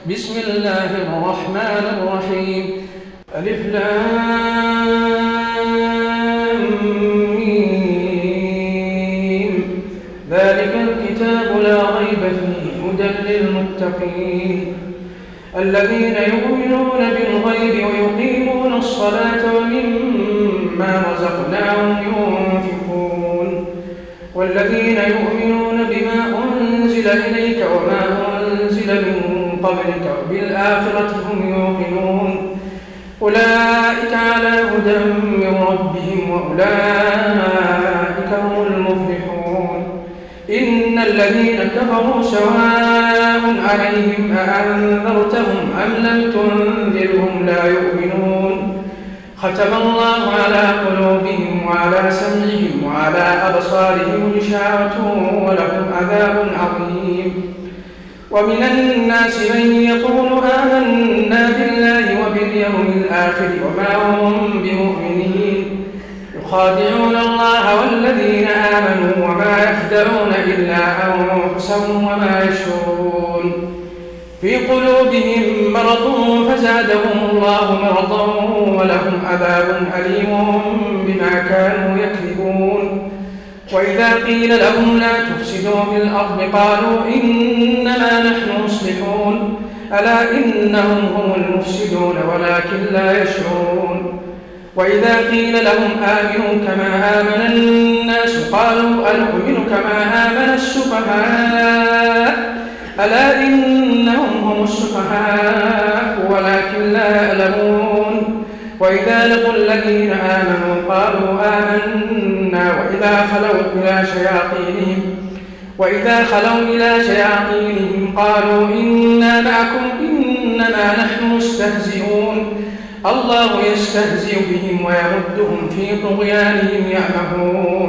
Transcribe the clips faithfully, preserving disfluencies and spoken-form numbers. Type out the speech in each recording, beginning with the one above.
بسم الله الرحمن الرحيم. ألف لام ميم. ذلك الكتاب لا ريب فيه هدى للمتقين الذين يؤمنون بالغيب ويقيمون الصلاة ومما رزقناهم ينفقون والذين يؤمنون بما أنزل إليك وما أنزل من قبلك وبالآخرة هم يوقنون أولئك على هدى من ربهم وأولئك هم المفلحون. إن الذين كفروا سواء عليهم أأنذرتهم أم لم تنذرهم لا يؤمنون ختم الله على قلوبهم وعلى سمعهم وعلى أبصارهم غشاوة ولهم عذاب عظيم. ومن الناس من يقول آمنا بالله وباليوم الآخر وما هم بمؤمنين يخادعون الله والذين آمنوا وما يخدعون إلا أنفسهم وما يشعرون. في قلوبهم مرض فزادهم الله مرضا ولهم عذاب أليم بما كانوا يكذبون. وإذا قيل لهم لا تفسدوا في الأرض قالوا إنما نحن مصلحون ألا إنهم هم المفسدون ولكن لا يشعرون. وإذا قيل لهم آمنوا كما آمن الناس قالوا أنؤمن كما آمن السفهاء ألا إنهم هم السفهاء ولكن لا يعلمون. وإذا لقوا الذين آمنوا قالوا آمنا وإذا خلوا إلى شياطينهم وإذا خلوا إلى شياطينهم قالوا إنا معكم إنما نحن مستهزئون الله يستهزئ بهم ويمدهم في طغيانهم يعمهون.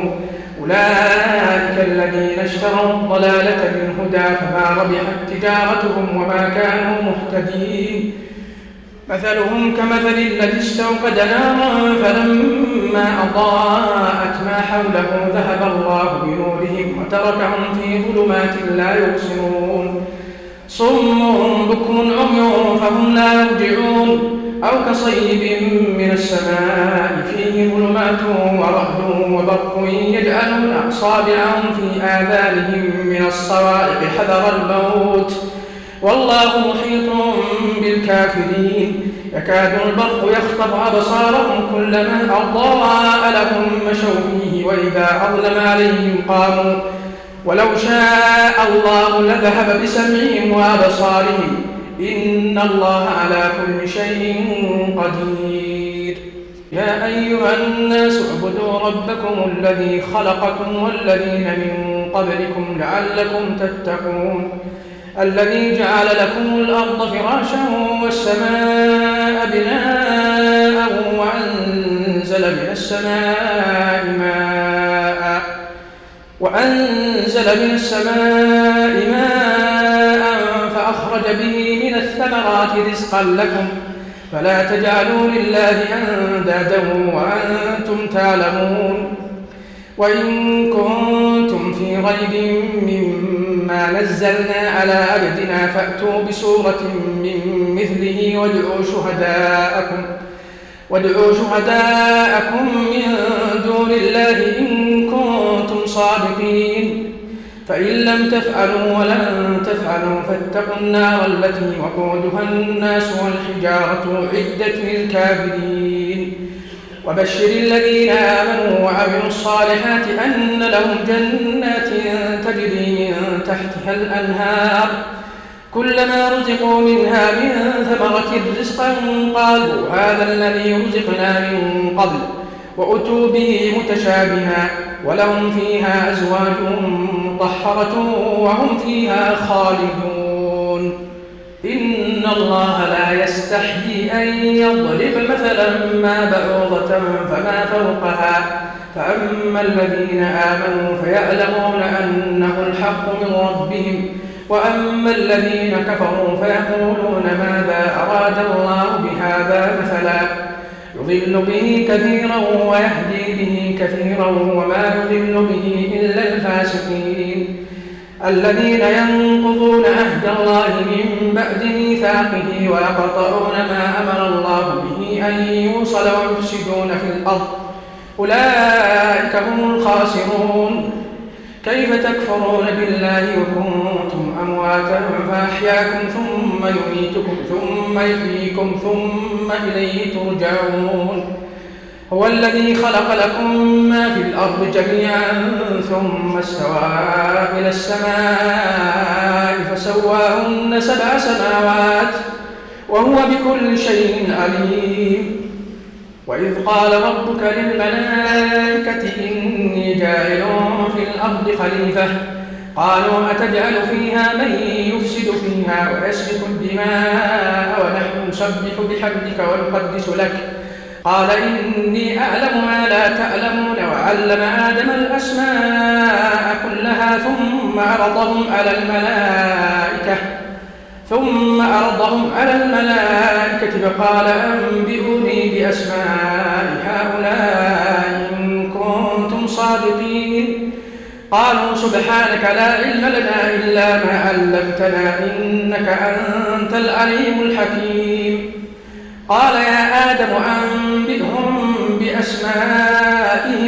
أولئك الذين اشتروا الضلالة بالهدى فما ربحت تجارتهم وما كانوا مهتدين. مثلهم كمثل الذي استوقد نارا فلما أضاءت ما حوله ذهب الله بنورهم وتركهم في ظلمات لا يبصرون صم بكم عمي فهم لا يرجعون أو كصيب من السماء فيه ظلمات ورعد وبرق يجعلون أصابعهم في آذانهم من الصواعق حذر الموت والله محيط بالكافرين. يكاد البرق يخطف أبصارهم كلما أضاء لهم مشوا فيه وإذا أظلم عليهم قاموا ولو شاء الله لذهب بسمعهم وأبصارهم إن الله على كل شيء قدير. يا أيها الناس اعبدوا ربكم الذي خلقكم والذين من قبلكم لعلكم تتقون الذي جعل لكم الأرض فراشا والسماء بناء وأنزل من السماء ماء وأنزل من السماء ماء فأخرج به من الثمرات رزقا لكم فلا تجعلوا لله أندادا وأنتم تعلمون. وإن كنتم في ريب مما نزلنا على عبدنا فأتوا بسورة من مثله وادعوا شهداءكم وادعوا شهداءكم من دون الله إن كنتم صادقين فإن لم تفعلوا ولن تفعلوا فاتقوا النار التي وقودها الناس والحجارة أعدت للكافرين. وبشر الذين آمنوا وعملوا الصالحات أن لهم جنات تجري من تحتها الأنهار كلما رزقوا منها من ثمرة رزقا قالوا هذا الذي رزقنا من قبل وأتوا به متشابها ولهم فيها أزواج مطهرة وهم فيها خالدون. إن الله لا يستحيي أن يضرب مثلا ما بعوضة فما فوقها فأما الذين آمنوا فيعلمون أنه الحق من ربهم وأما الذين كفروا فيقولون ماذا أراد الله بهذا مثلا يضل به كثيرا ويهدي به كثيرا وما يضل به إلا الفاسقين. الذين ينقضون عهد الله من بعد ميثاقه ويقطعون ما أمر الله به أن يوصل ويفسدون في الأرض أولئك هم الخاسرون. كيف تكفرون بالله وكنتم أمواتا فأحياكم ثم يميتكم ثم يحييكم ثم إليه ترجعون. هو الذي خلق لكم ما في الأرض جميعا ثم استوى إلى السماء فسواهن سبع سماوات وهو بكل شيء عليم. وإذ قال ربك للملائكة إني جاعل في الأرض خليفة قالوا أتجعل فيها من يفسد فيها ويسفك الدماء ونحن نسبح بحمدك ونقدس لك قال إني أعلم ما لا تعلمون وعلم آدم الأسماء كلها ثم عرضهم على الملائكة ثم عرضهم على الملائكة فقال أنبئوني بأسماء هؤلاء إن كنتم صادقين. قالوا سبحانك لا علم لنا إلا ما علمتنا إنك أنت العليم الحكيم. قال يا آدم أنبئهم بأسمائهم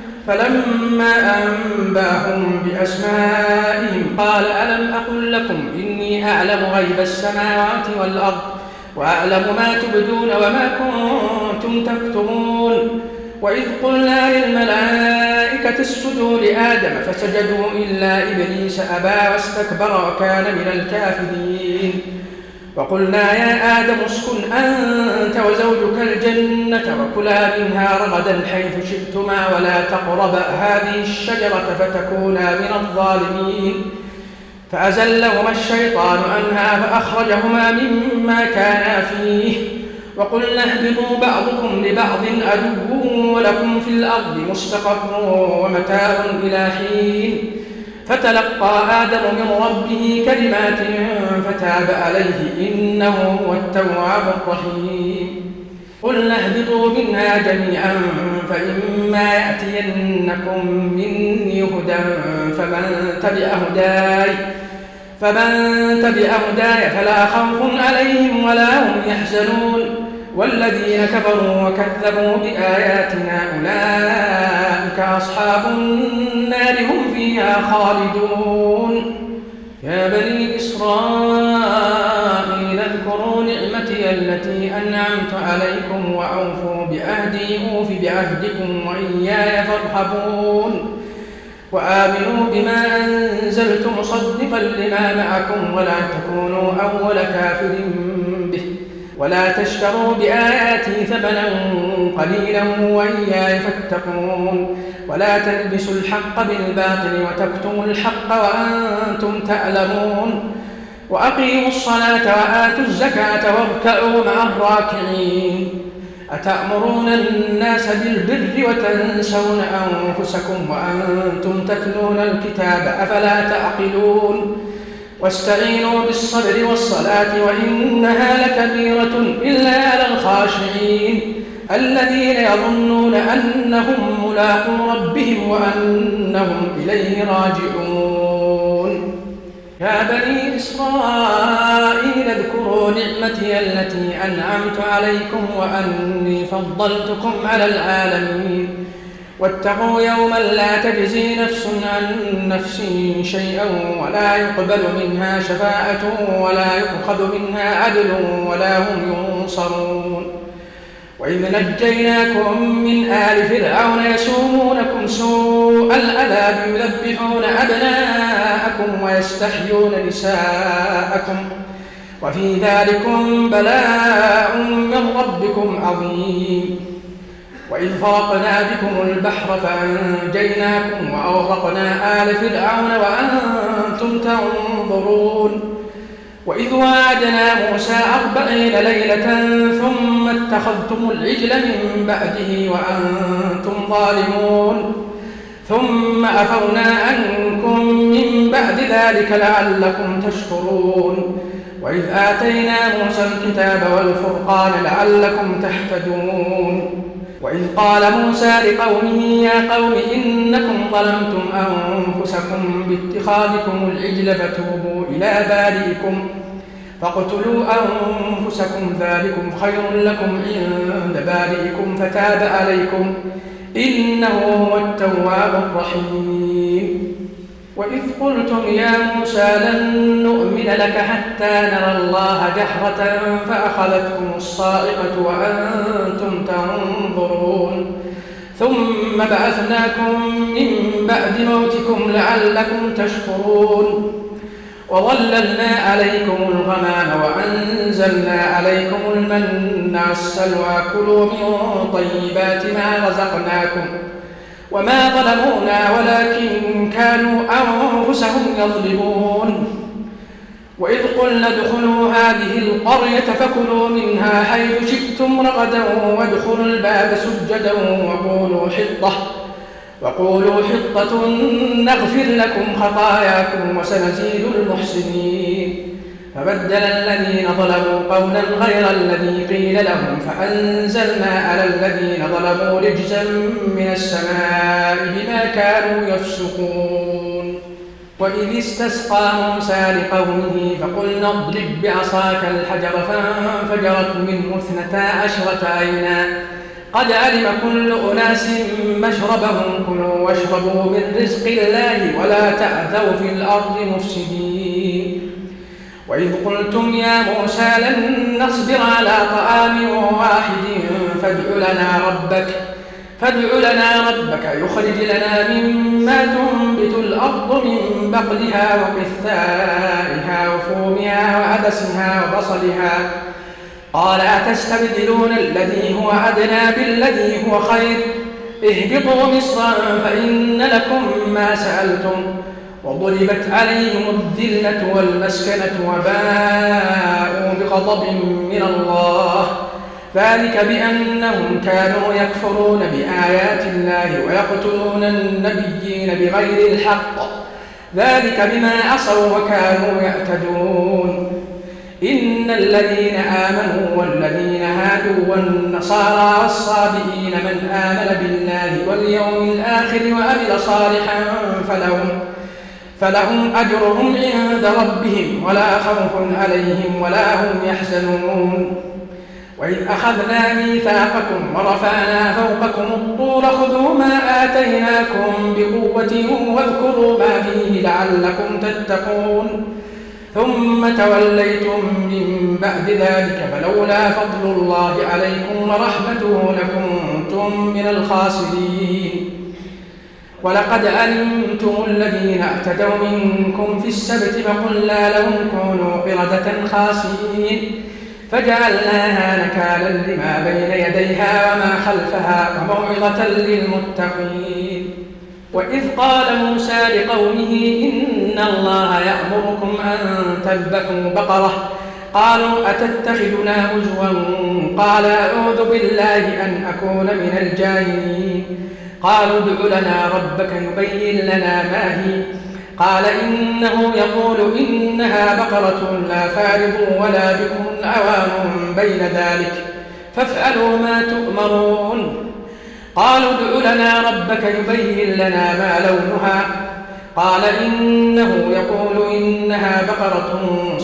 فلما أنباهم بأسمائهم قال ألم أقل لكم إني أعلم غيب السماوات والأرض وأعلم ما تبدون وما كنتم تكتمون. وإذ قلنا للملائكة اسجدوا لآدم فسجدوا إلا إبليس أبى واستكبر وكان من الكافرين. وقلنا يا آدم اسكن أنت وزوجك الجنة وكلا منها رغدا حيث شئتما ولا تقربا هذه الشجرة فتكونا من الظالمين. فأزلهما الشيطان عنها فأخرجهما مما كانا فيه وقلنا اهبطوا بعضكم لبعض عدو ولكم في الأرض مستقر ومتاع إلى حين. فتلقى آدم من ربه كلمات فتاب عليه إنه هو التواب الرحيم. قلنا اهبطوا منها جميعا فإما يأتينكم مني هدى فمن تبع هداي فمن تبع هداي فلا خوف عليهم ولا هم يحزنون. والذين كفروا وكذبوا بآياتنا أولئك أصحاب النار هم فيها خالدون. يا بني إسرائيل اذكروا نعمتي التي أنعمت عليكم وأوفوا بعهدي أوف بعهدكم وإياي فارهبون. وآمنوا بما أنزلت مصدقا لما معكم ولا تكونوا أول كافر به ولا تشتروا بآياتي ثمنا قليلا وإياي فاتقون. ولا تلبسوا الحق بالباطل وتكتموا الحق وأنتم تعلمون. وأقيموا الصلاة وآتوا الزكاة واركعوا مع الراكعين. أتأمرون الناس بالبر وتنسون أنفسكم وأنتم تتلون الكتاب أفلا تعقلون. واستعينوا بالصبر والصلاة وإنها لكبيرة إلا على الخاشعين الذين يظنون أنهم ملاقو ربهم وأنهم إليه راجعون. يا بني إسرائيل اذكروا نعمتي التي أنعمت عليكم وأني فضلتكم على العالمين. واتقوا يوما لا تجزي نفس عن نفس شيئا ولا يقبل منها شفاعة ولا يؤخذ منها عدل ولا هم ينصرون. وإذ نجيناكم من آل فرعون يسومونكم سوء العذاب يذبحون أبناءكم ويستحيون نساءكم وفي ذلكم بلاء من ربكم عظيم. وإذ فرقنا بكم البحر فأنجيناكم وأغرقنا آل فرعون وأنتم تنظرون. وإذ وعدنا موسى أربعين ليلة ثم اتخذتم العجل من بعده وأنتم ظالمون ثم عفونا عنكم من بعد ذلك لعلكم تشكرون. وإذ آتينا موسى الكتاب والفرقان لعلكم تهتدون. وإذ قال موسى لقومه يا قوم إنكم ظلمتم أنفسكم باتخاذكم العجل فتوبوا إلى بارئكم فاقتلوا أنفسكم ذلكم خير لكم عند بارئكم فتاب عليكم إنه هو التواب الرحيم. وإذ قلتم يا موسى لن نؤمن لك حتى نرى الله جهرة فأخذتكم الصاعقة وأنتم تنظرون ثم بعثناكم من بعد موتكم لعلكم تشكرون وظللنا عليكم الغمام وأنزلنا عليكم المن والسلوى كلوا من طيبات ما رزقناكم وما ظلمونا ولكن كانوا أنفسهم يظلمون. وإذ قلنا ادخلوا هذه القرية فكلوا منها حيث شئتم رغدا وادخلوا الباب سجدا وقولوا حطة وقولوا حطة نغفر لكم خطاياكم وسنزيد المحسنين. فبدل الذين ظلموا قولا غير الذي قيل لهم فأنزلنا على الذين ظلموا رجزا من السماء بما كانوا يفسقون. وإذ استسقى موسى لقومه فقلنا اضرب بعصاك الحجر فانفجرت منه اثنتا عشرة عينا قد علم كل أناس مشربهم كلوا واشربوا من رزق الله ولا تعثوا في الأرض مفسدين. وإذ قلتم يا موسى لن نصبر على طعام واحد فادع لنا ربك فادع لنا ربك يخرج لنا مما تنبت الأرض من بقلها وقثائها وفومها وعدسها وبصلها قال أتستبدلون الذي هو أدنى بالذي هو خير اهبطوا مصرا فإن لكم ما سألتم وضربت عليهم الذلة والمسكنة وباءوا بغضب من الله ذلك بأنهم كانوا يكفرون بآيات الله ويقتلون النبيين بغير الحق ذلك بما عصوا وكانوا يعتدون. إن الذين آمنوا والذين هادوا والنصارى والصابئين من آمن بالله واليوم الآخر وعمل صالحا فلهم فلهم أجرهم عند ربهم ولا خوف عليهم ولا هم يحزنون. وإذ أخذنا ميثاقكم ورفعنا فوقكم الطور خذوا ما آتيناكم بقوة واذكروا ما فيه لعلكم تتقون ثم توليتم من بعد ذلك فلولا فضل الله عليكم ورحمته لكنتم من الخاسرين. ولقد علمتم الذين اعتدوا منكم في السبت فقلنا لهم كونوا قردة خاسئين فجعلناها نكالا لما بين يديها وما خلفها وموعظة للمتقين. وإذ قال موسى لقومه إن الله يأمركم أن تذبحوا بقرة قالوا أتتخذنا هزوا قال أعوذ بالله أن أكون من الجاهلين. قالوا ادع لنا ربك يبين لنا ما هي قال إنه يقول إنها بقرة لا فارض ولا بكم عوان بين ذلك فافعلوا ما تؤمرون. قالوا ادع لنا ربك يبين لنا ما لونها قال إنه يقول إنها بقرة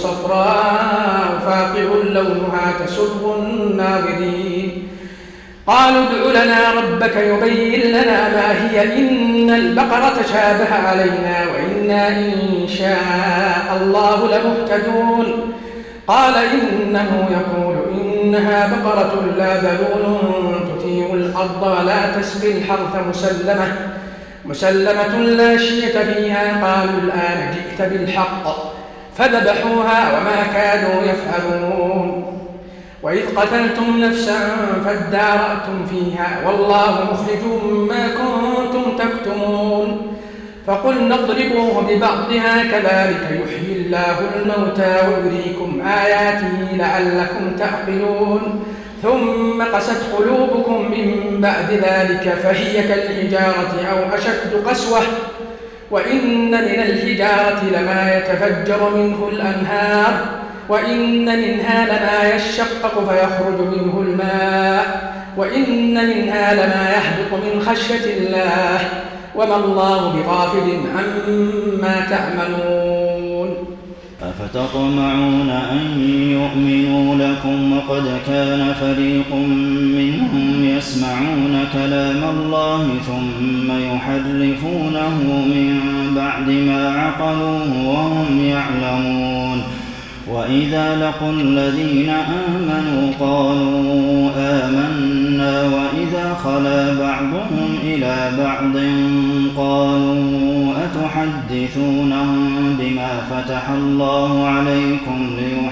صفراء فاقع لونها تسر الناظرين. قالوا ادع لنا ربك يبين لنا ما هي إن البقرة شابه علينا وإنا إن شاء الله لمهتدون. قال إنه يقول إنها بقرة لا ذلول تثير الأرض ولا تسقي الحرث مسلمة مسلمة لا شية فيها. قالوا الآن جئت بالحق فذبحوها وما كانوا يفعلون. وإذ قتلتم نفسا فادارأتم فيها والله مخرج ما كنتم تكتمون. فقلنا اضربوه ببعضها كذلك يحيي الله الموتى ويريكم آياته لعلكم تعقلون. ثم قست قلوبكم من بعد ذلك فهي كالحجارة أو أشد قسوة وإن من الحجارة لما يتفجر منه الأنهار وإن منها لما يشقق فيخرج منه الماء وإن منها لما يهبط من خشية الله وما الله بغافل عما تعملون. أفتطمعون أن يؤمنوا لكم وقد كان فريق منهم يسمعون كلام الله ثم يحرفونه من بعد ما عقلوه وهم يعلمون. وإذا لقوا الذين آمنوا قالوا آمنا وإذا خلا بعضهم إلى بعض قالوا أتحدثونهم بما فتح الله عليكم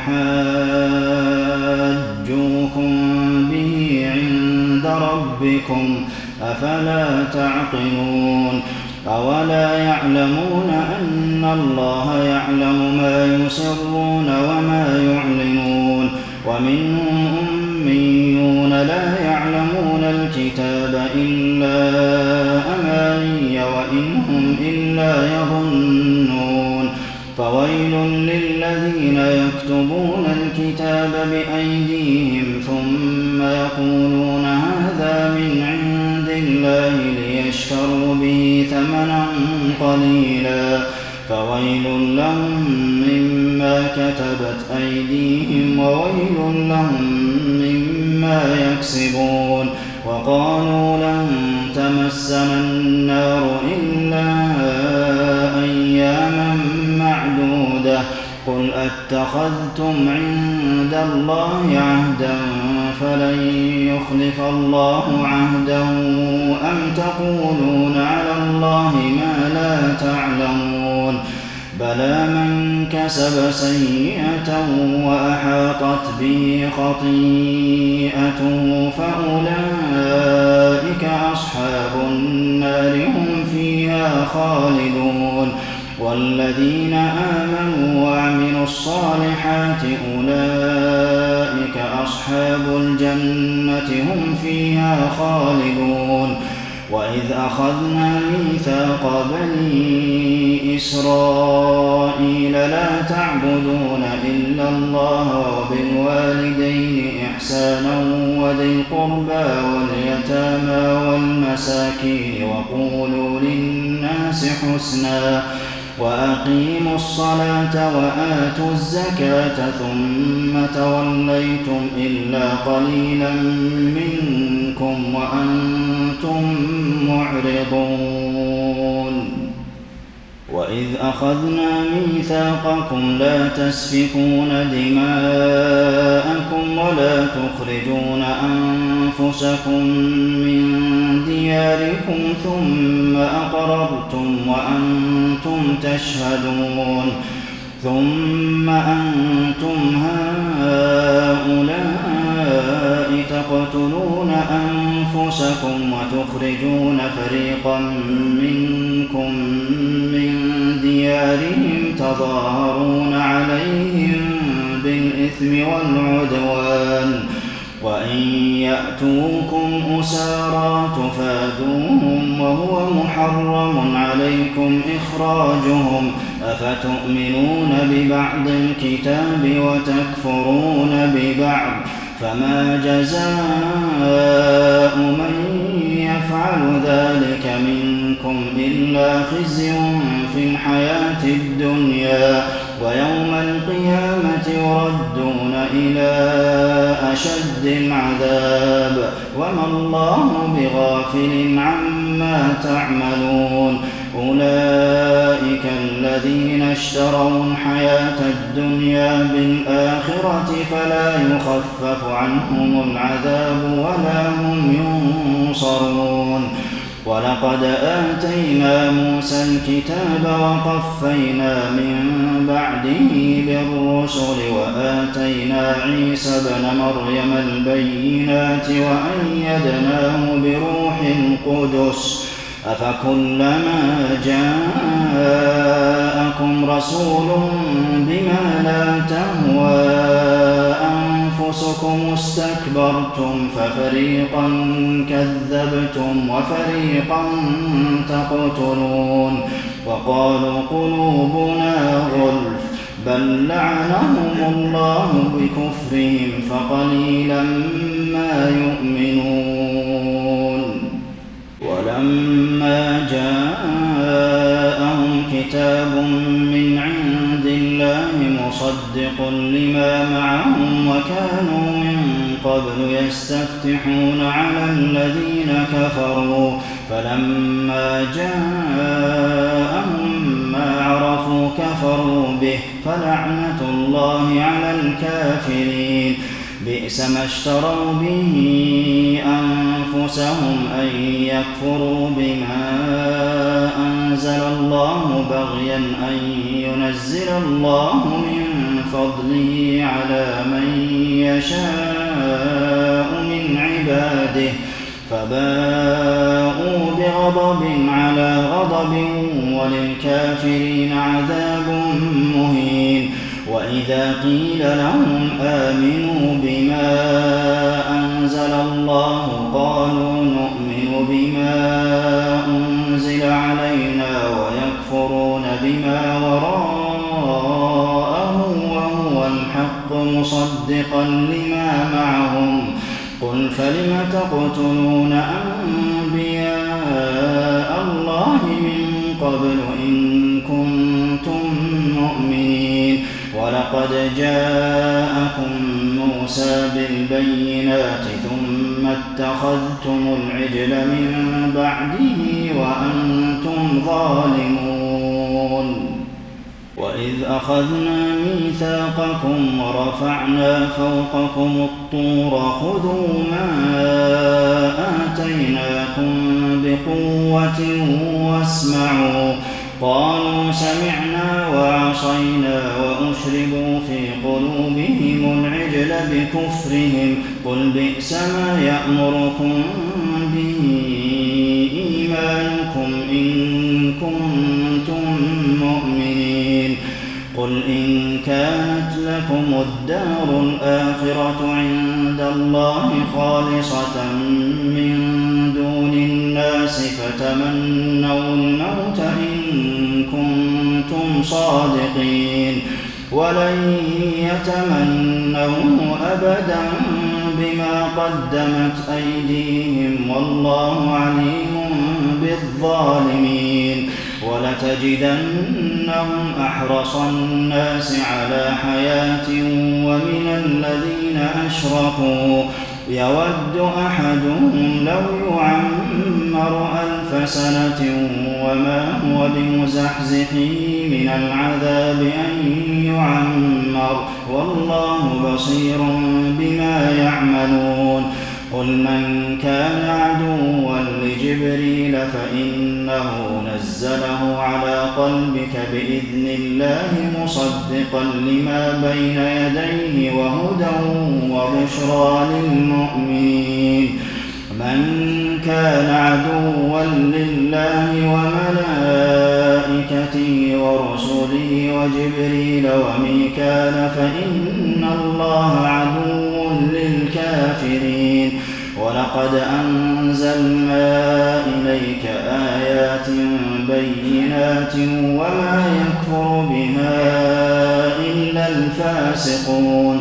ليحاجوكم به عند ربكم أفلا تعقلون. أولا يعلمون أن الله يعلم ما يسرون وما يعلنون. ومنهم أميون لا يعلمون الكتاب إلا أماني وإن هم إلا يظنون. فويل للذين يكتبون الكتاب بأيديهم ثم يقولون هذا من عند الله ليشتروا به ثمنا قليلا فويل لهم مما كتبت أيديهم وويل لهم مما يكسبون. وقالوا لن تمسنا النار إلا أياما معدودة قل أتخذتم عند الله عهدا فلن يخلف الله عهده أم تقولون على الله ما لا تعلمون. بلى من كسب سيئة وأحاطت به خطيئته فأولئك أصحاب النار هم فيها خالدون. والذين آمنوا وعملوا الصالحات أولئك أصحاب الجنة هم فيها خالدون. وإذ أخذنا ميثاق بني إسرائيل لا تعبدون إلا الله وبالوالدين إحسانا وذي القربى واليتامى والمساكين وقولوا للناس حسنا وأقيموا الصلاة وآتوا الزكاة ثم توليتم إلا قليلا منكم وأنتم معرضون. وإذ أخذنا ميثاقكم لا تسفكون دماءكم ولا تخرجون أنفسكم من دياركم ثم أقررتم وأنتم تشهدون. ثم أنتم هؤلاء تقتلون أنفسكم وتخرجون فريقا منكم من ديارهم تظاهرون عليهم بالإثم والعدوان وإن يأتوكم أسارى تفادوهم وهو محرم عليكم إخراجهم أفتؤمنون ببعض الكتاب وتكفرون ببعض فما جزاء من يفعل ذلك منكم إلا خزي في الحياة الدنيا ويوم القيامة يردون إلى أشد العذاب وما الله بغافل عما تعملون. أولئك الذين اشتروا الحياة الدنيا بالآخرة فلا يخفف عنهم العذاب ولا هم ينصرون. ولقد آتينا موسى الكتاب وقفينا من بعده بالرسل وآتينا عيسى ابن مريم البينات وأيدناه بروح القدس أفكلما جاءكم رسول بما لا تهوى أنفسكم استكبرتم ففريقا كذبتم وفريقا تقتلون. وقالوا قلوبنا غلف بل لعنهم الله بكفرهم فقليلا ما يؤمنون ولما جاءهم كتاب من عند الله مصدق لما معهم وكانوا من قبل يستفتحون على الذين كفروا فلما جاءهم ما عرفوا كفروا به فلعنة الله على الكافرين بئس ما اشتروا به أنفسهم أن يكفروا بما أنزل الله بغيا أن ينزل الله من فضله على من يشاء من عباده فباءوا بغضب على غضب وللكافرين عذاب مهين وإذا قيل لهم آمنوا بما أنزل الله قالوا نؤمن بما أنزل علينا ويكفرون بما وراءه وهو الحق مصدقا لما معهم قل فلم تقتلون أنبياء الله من قبل إن كنتم مؤمنين ولقد جاءكم موسى بالبينات ثم اتخذتم العجل من بعده وأنتم ظالمون وإذ أخذنا ميثاقكم ورفعنا فوقكم الطور خذوا ما آتيناكم بقوة واسمعوا قالوا سمعنا وعصينا وأشربوا في قلوبهم العجل بكفرهم قل بئس ما يأمركم به إيمانكم إن كنتم مؤمنين قل إن كانت لكم الدار الآخرة عند الله خالصة من دون الناس فتمنوا الموت إن كنتم صادقين ولن يتمنوه أبدا بما قدمت أيديهم والله عليم بالظالمين ولتجدنهم أحرص الناس على حياة ومن الذين أشركوا يود أحدهم لو يعمر ألف سنة وما هو بمزحزحه من العذاب أن يعمر والله بصير بما يعملون قل من كان عدوا لجبريل فإنه نزله على قلبك بإذن الله مصدقا لما بين يديه وهدى وبشرى للمؤمنين من كان عدوا لله وملائكته ورسله وجبريل وميكال فإن الله عدو للكافرين ولقد أنزلنا إليك آيات بينات وما يكفر بها إلا الفاسقون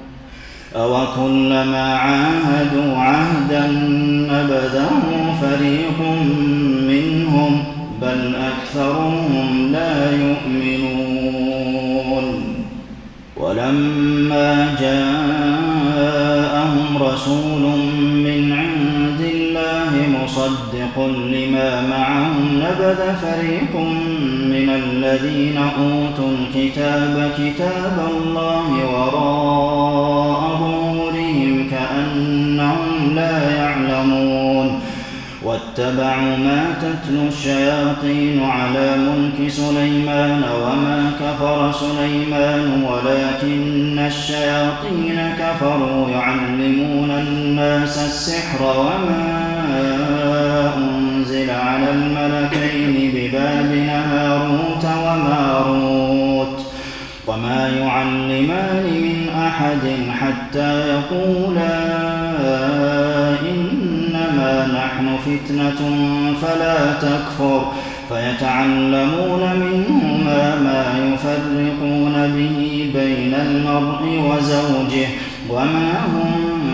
أوكلما عاهدوا عهدا نبذه فريق منهم بل أكثرهم لا يؤمنون ولما جاءهم رسول من عند الله مصدق لما معهم نبذ فريق من الذين أوتوا الكتاب كتاب الله وراء ظهورهم كأنهم لا يعلمون واتبعوا ما تتلو الشياطين على ملك سليمان وما كفر سليمان ولكن الشياطين كفروا يعلمون الناس السحر وما أنزل على الملكين ببابل هاروت وماروت وما يعلمان من أحد حتى يقولا إنما نحن فتنة فلا تكفر فيتعلمون منهما ما يفرقون به بين المرء وزوجه وما هم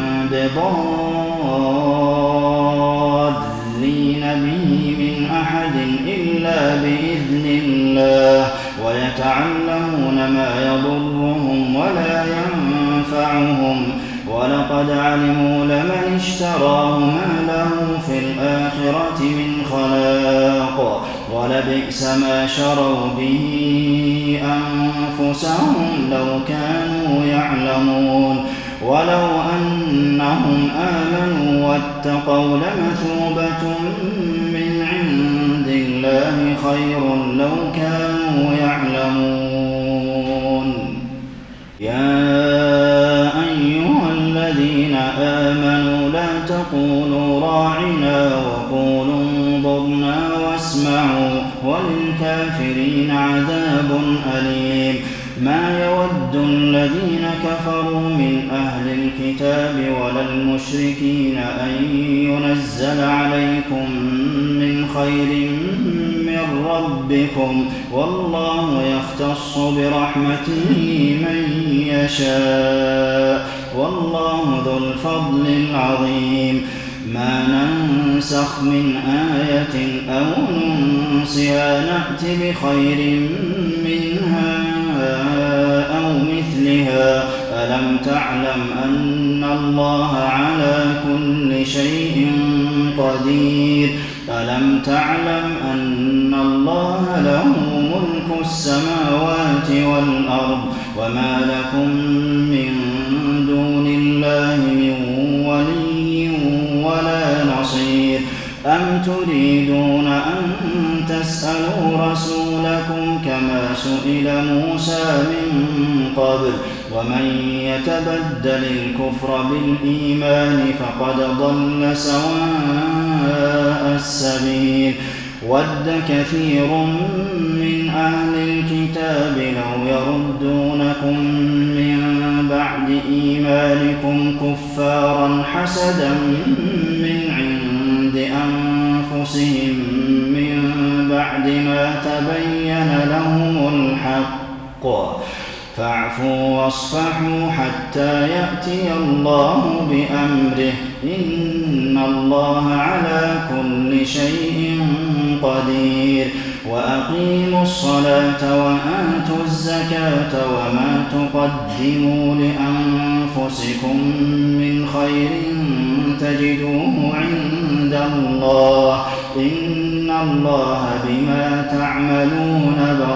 بضارين به من أحد إلا بإذن الله ويتعلمون ما يضرهم ولا ينفعهم ولقد علموا لمن اشتراه ما له في الآخرة من خلاق ولبئس ما شروا به أنفسهم لو كانوا يعلمون ولو أنهم آمنوا واتقوا لمثوبة من عند الله خير لو كانوا يعلمون يا أيها الذين آمنوا لا تقولوا راعنا وقولوا انظرنا واسمعوا وللكافرين عذاب أليم ما يود الذين كفروا من أهل الكتاب ولا المشركين أن ينزل عليكم من خير من ربكم والله يختص برحمته من يشاء والله ذو الفضل العظيم ما ننسخ من آية أو ننسها نأت بخير منها أو مثلها ألم تعلم أن الله على كل شيء قدير ألم تعلم أن الله له ملك السماوات والأرض وما لكم من دون الله من ولي ولا نصير أم تريدون أن تسألوا رسولكم كما سئل موسى من قبل ومن يتبدل الكفر بالإيمان فقد ضل سواء السبيل ود كثير من أهل الكتاب لو يردونكم من بعد إيمانكم كفارا حسدا من عند أنفسهم من بعد ما تبين لهم الحق فاعفوا واصفحوا حتى يأتي الله بأمره إن الله على كل شيء قدير وأقيموا الصلاة وآتوا الزكاة وما تقدموا لأنفسكم من خير تجدوه عند الله إن الله بما تعملون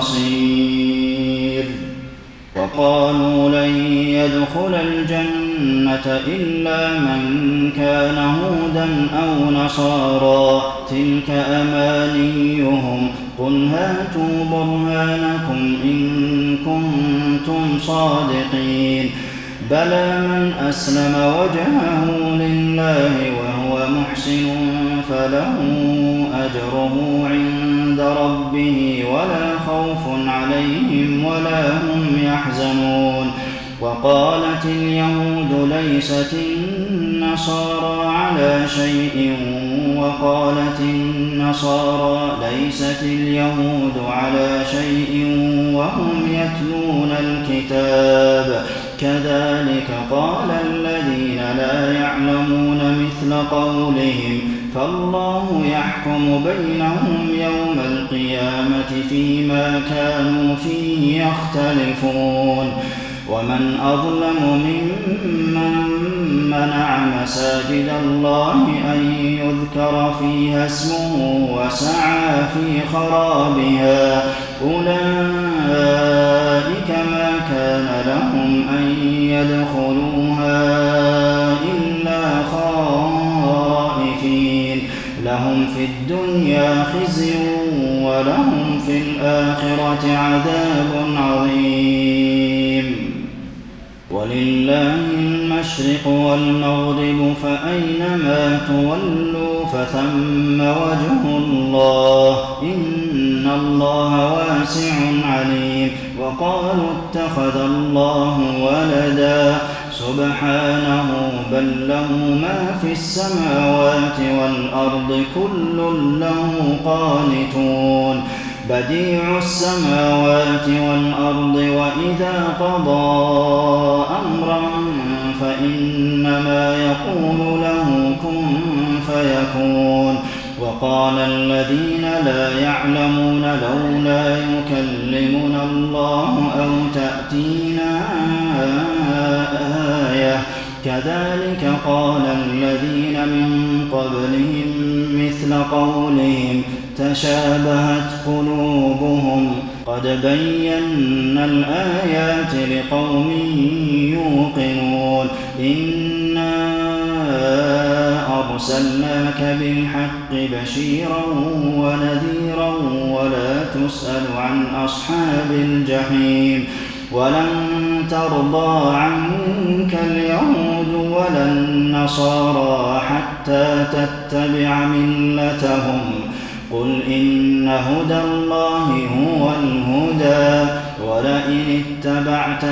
بصير وقالوا لن يدخل الجنة إلا من كان هودا أو نصارى تلك أمانيهم قل هاتوا برهانكم إن كنتم صادقين بلى من أسلم وجهه لله وهو محسن فله أجره عند ربه ولا خوف عليهم ولا هم يحزنون وقالت اليهود ليست النصارى على شيء وقالت النصارى ليست اليهود على شيء وهم يتلون الكتاب كذلك قال الذين لا يعلمون مثل قولهم فالله يحكم بينهم يوم القيامة فيما كانوا فيه يختلفون ومن أظلم ممن منع مساجد الله أن يذكر فيها اسمه وسعى في خرابها أولئك ما كان لهم أن يدخلوها إلا خائفين لهم في الدنيا خزي ولهم في الآخرة عذاب عظيم ولله المشرق والمغرب فأينما تولوا فثم وجه الله إن الله واسع عليم وقالوا اتخذ الله ولدا سبحانه بل له ما في السماوات والأرض كل له قانتون بديع السماوات والأرض وإذا قضى أمرا فإنما يقول له كن فيكون وقال الذين لا يعلمون لولا يكلمنا الله أو تأتينا آية كذلك قال الذين من قبلهم مثل قولهم تشابهت قلوبهم قد بينا الآيات لقوم يوقنون إنا أرسلناك بالحق بشيرا ونذيرا ولا تسأل عن أصحاب الجحيم ولن ترضى عنك اليهود ولا النصارى حتى تتبع ملتهم قل إن هدى الله هو الهدى ولئن اتبعت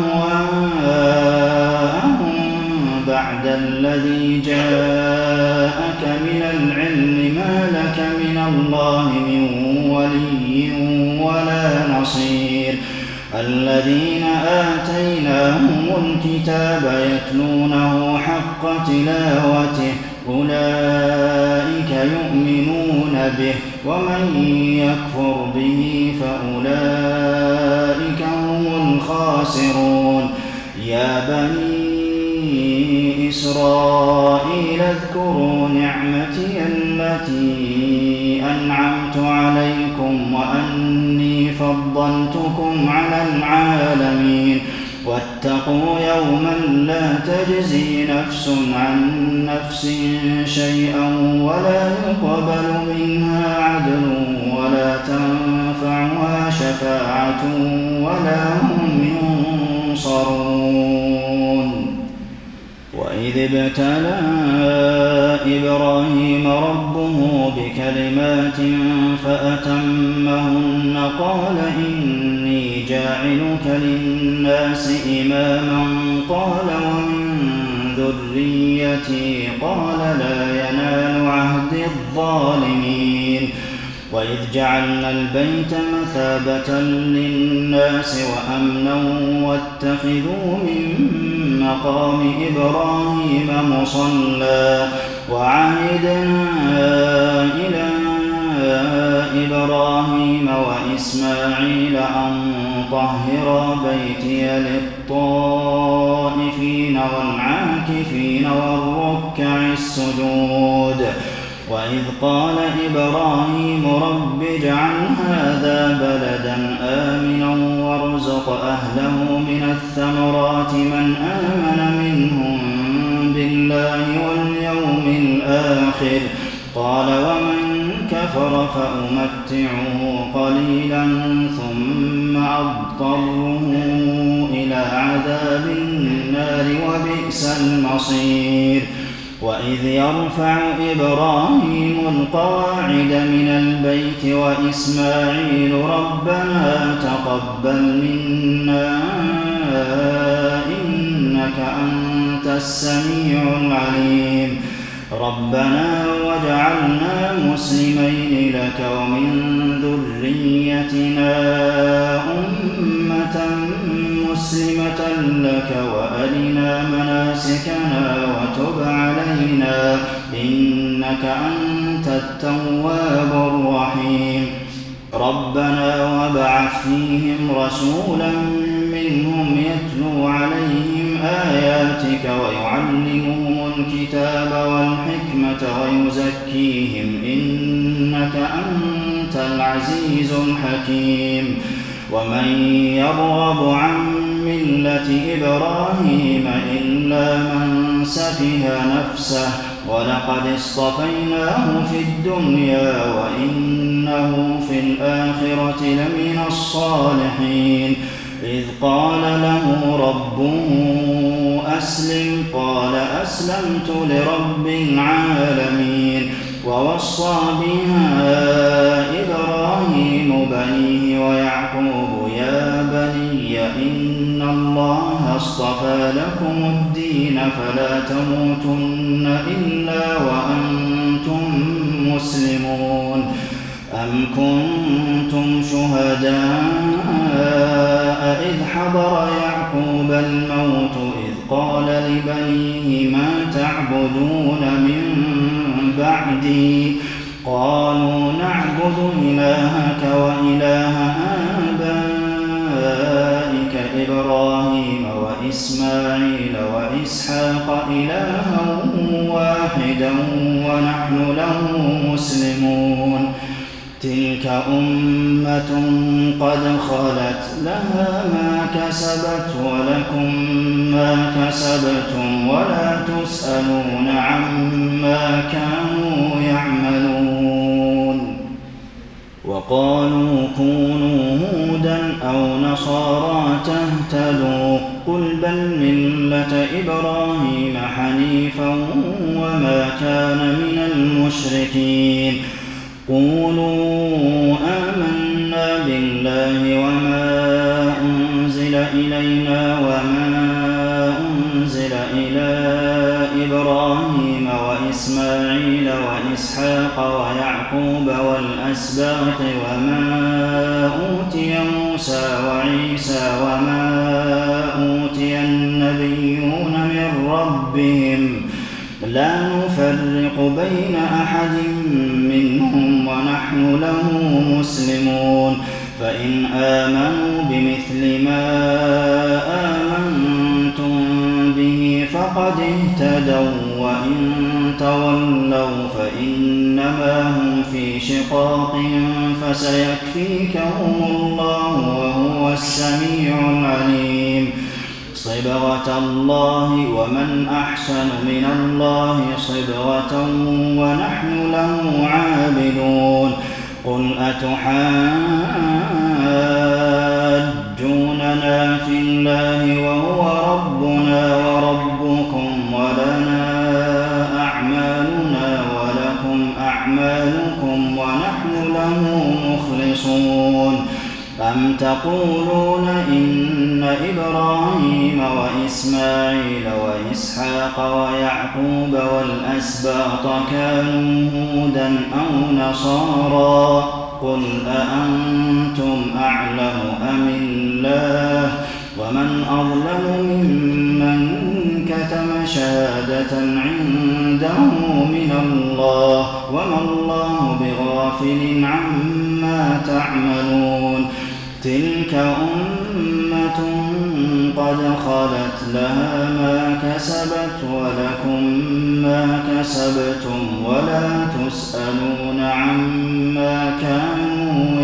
أهواءهم بعد الذي جاءك من العلم ما لك من الله من ولي ولا نصير الذين آتيناهم الكتاب يتلونه حق تلاوته أولئك يؤمنون به ومن يكفر به فأولئك هم الخاسرون يا بني إسرائيل اذكروا نعمتي التي أنعمت عليكم وأني فضلتكم على العالمين واتقوا يوما لا تجزي نفس عن نفس شيئا ولا يقبل منها عدل ولا تنفعها شفاعة ولا هم ينصرون وإذ ابتلى إبراهيم ربه بكلمات فأتمهن قال إني جاعلك للناس إماما قال ومن ذريتي قال لا ينال عهد الظالمين وإذ جعلنا البيت مثابة للناس وأمنا واتخذوا من مقام إبراهيم مصلى وعهدنا إلى إبراهيم وإسماعيل أن طهرا بيتي للطائفين والعاكفين والركع السجود وإذ قال إبراهيم رب اجعل هذا بلدا آمنا وارزق أهله من الثمرات من آمن منهم بالله واليوم الآخر قال ومن كفر فأمتعه قليلا ثم أضطره إلى عذاب النار وبئس المصير وإذ يرفع إبراهيم القواعد من البيت وإسماعيل ربنا تقبل منا إنك أنت السميع العليم ربنا واجعلنا مسلمين لك ومن ذريتنا أمة مسلمة لك وأرنا مناسكنا وتب علينا إنك أنت التواب الرحيم ربنا وابعث فيهم رسولا منهم يتلو عليهم آياتك ويعلمهم الكتاب والحكمة ويزكيهم إنك أنت العزيز الحكيم ومن يرغب عن ملة إبراهيم إلا من سفه نفسه ولقد اصطفيناه في الدنيا وإنه في الآخرة لمن الصالحين إذ قال له ربه أسلم قال أسلمت لرب العالمين ووصى بها إبراهيم بنيه ويعقوب يا بني إن الله اصطفى واصطفى لكم الدين فلا تموتن إلا وأنتم مسلمون. أم كنتم شهداء إذ حضر يعقوب الموت إذ قال لبنيه ما تعبدون من بعدي قالوا نعبد إلهك وإله آبائك إبراهيم وإسماعيل وإسحاق إلها واحدا ونحن له مسلمون. تلك أمة قد خلت لها ما كسبت ولكم ما كسبتم ولا تسألون عما كانوا يعملون. وقالوا كونوا هودا أو نصارى تهتدوا قل بل ملة إبراهيم حنيفا وما كان من المشركين. قولوا آمنا بالله وما أنزل إلينا وما أنزل إلى إبراهيم وإسماعيل وإسحاق ويعقوب والأسباط وما أوتي موسى وعيسى وما أوتي النبيون من ربهم لا نفرق بين أحد منهم ونحن له مسلمون. فإن آمنوا بمثل ما آمنتم به فقد اهتدوا وإن تولوا فإنما هم في شقاق فسيكفيكهم الله وهو السميع العليم. صبغة الله ومن أحسن من الله صبغة ونحن له عابدون. قل أتحاجوننا في الله وهو ربنا وربكم ولنا أعمالنا ولكم أعمالكم ونحن له مخلصون. أم تقولون إن إبراهيم وإسماعيل وإسحاق ويعقوب والأسباط كانوا هودا أو نصارى قل أأنتم أعلم أم الله ومن أظلم ممن كتم شهادة عنده من الله وما الله بغافل عما تعملون. تلك أمة قد خلت لها ما كسبت ولكم ما كسبتم ولا تسألون عما كانوا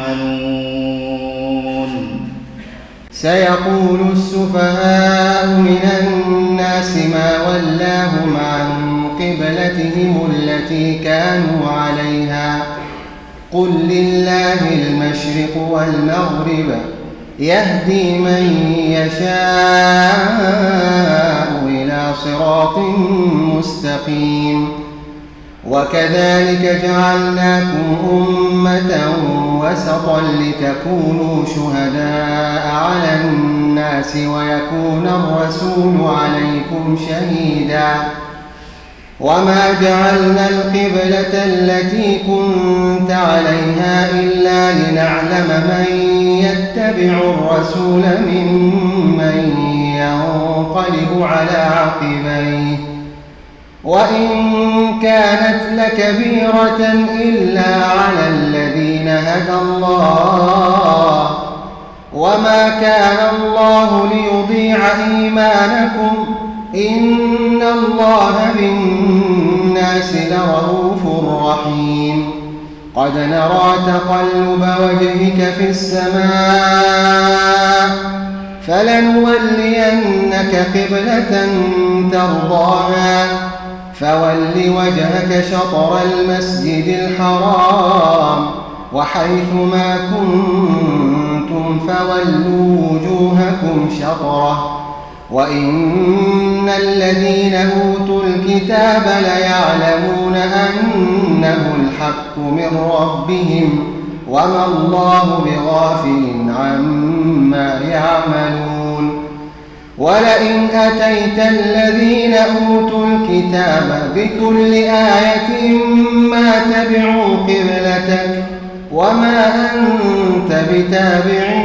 يعملون. سيقول السفهاء من الناس ما ولاهم عن قبلتهم التي كانوا عليها قل لله المشرق والمغرب يهدي من يشاء إلى صراط مستقيم. وكذلك جعلناكم أمة وسطا لتكونوا شهداء على الناس ويكون الرسول عليكم شهيدا. وما جعلنا القبلة التي كنت عليها إلا لنعلم من يتبع الرسول ممن ينقلب على عقبيه وإن كانت لكبيرة إلا على الذين هدى الله وما كان الله ليضيع إيمانكم إن الله بالناس لرؤوف رحيم. قد نرى تقلب وجهك في السماء فلنولينك قبلة ترضاها فول وجهك شطر المسجد الحرام وحيث ما كنتم فولوا وجوهكم شطره وإن الذين أوتوا الكتاب ليعلمون أنه الحق من ربهم وما الله بغافل عما يعملون. ولئن أتيت الذين أوتوا الكتاب بكل آية ما تبعوا قبلتك وما أنت بتابع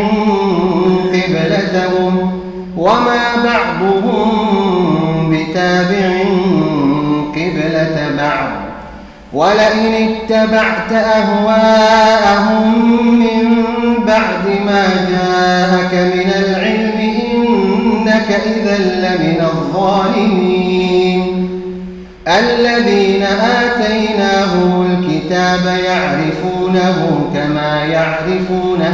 قبلتهم وما بعضهم بتابع قبلة بعض ولئن اتبعت أهواءهم من بعد ما جاءك من العلم إنك إذا لمن الظالمين. الذين آتيناهم الكتاب يعرفونه كما يعرفون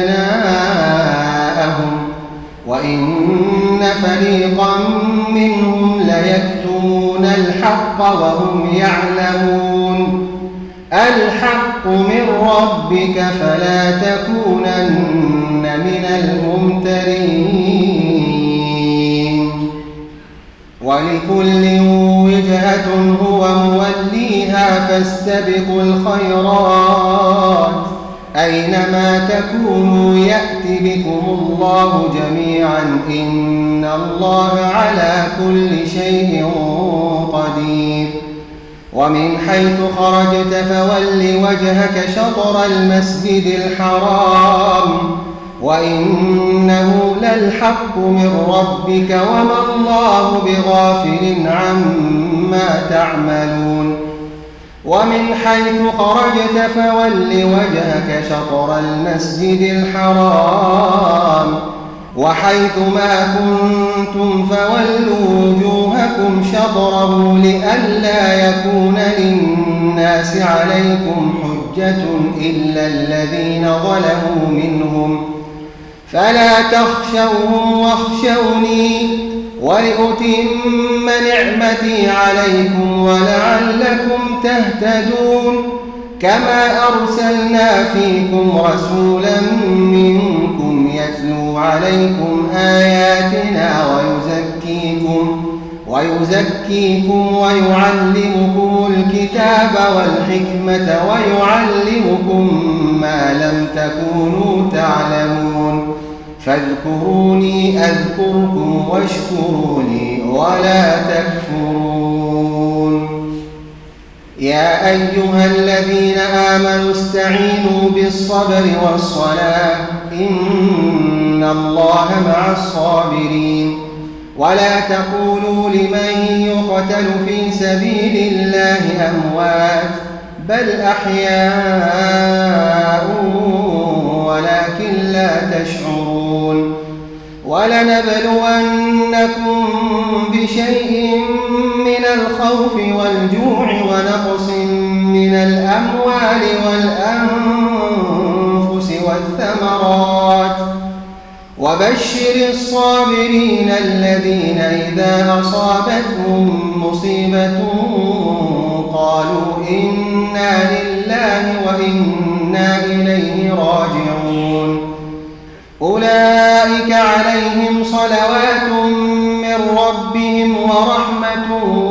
أبناءهم وإن فريقا منهم ليكتمون الحق وهم يعلمون. الحق من ربك فلا تكونن من الممترين. ولكل وجهة هو موليها فاستبقوا الخيرات أينما تكونوا يأت بكم الله جميعا إن الله على كل شيء قدير. ومن حيث خرجت فول وجهك شطر المسجد الحرام وإنه للحق من ربك وما الله بغافل عما تعملون. ومن حيث خرجت فول وجهك شطر المسجد الحرام وحيث ما كنتم فولوا وجوهكم شطره لئلا يكون للناس عليكم حجة إلا الذين ظلموا منهم فلا تخشوهم واخشوني ولأتم نعمتي عليكم ولعلكم تهتدون. كما أرسلنا فيكم رسولا منكم يتلو عليكم آياتنا ويزكيكم ويزكيكم ويعلمكم الكتاب والحكمة ويعلمكم ما لم تكونوا تعلمون. فاذكروني أذكركم واشكروا لي ولا تكفرون. يا أيها الذين آمنوا استعينوا بالصبر والصلاة إن الله مع الصابرين. ولا تقولوا لمن يقتل في سبيل الله أموات بل أحياء ولكن لا تشعرون. ولنبلونكم بشيء من الخوف والجوع ونقص من الأموال والأنفس والثمرات وبشر الصابرين الذين إذا أصابتهم مصيبة قالوا إنا لله وإنا إليه راجعون. أولئك عليهم صلوات من ربهم ورحمة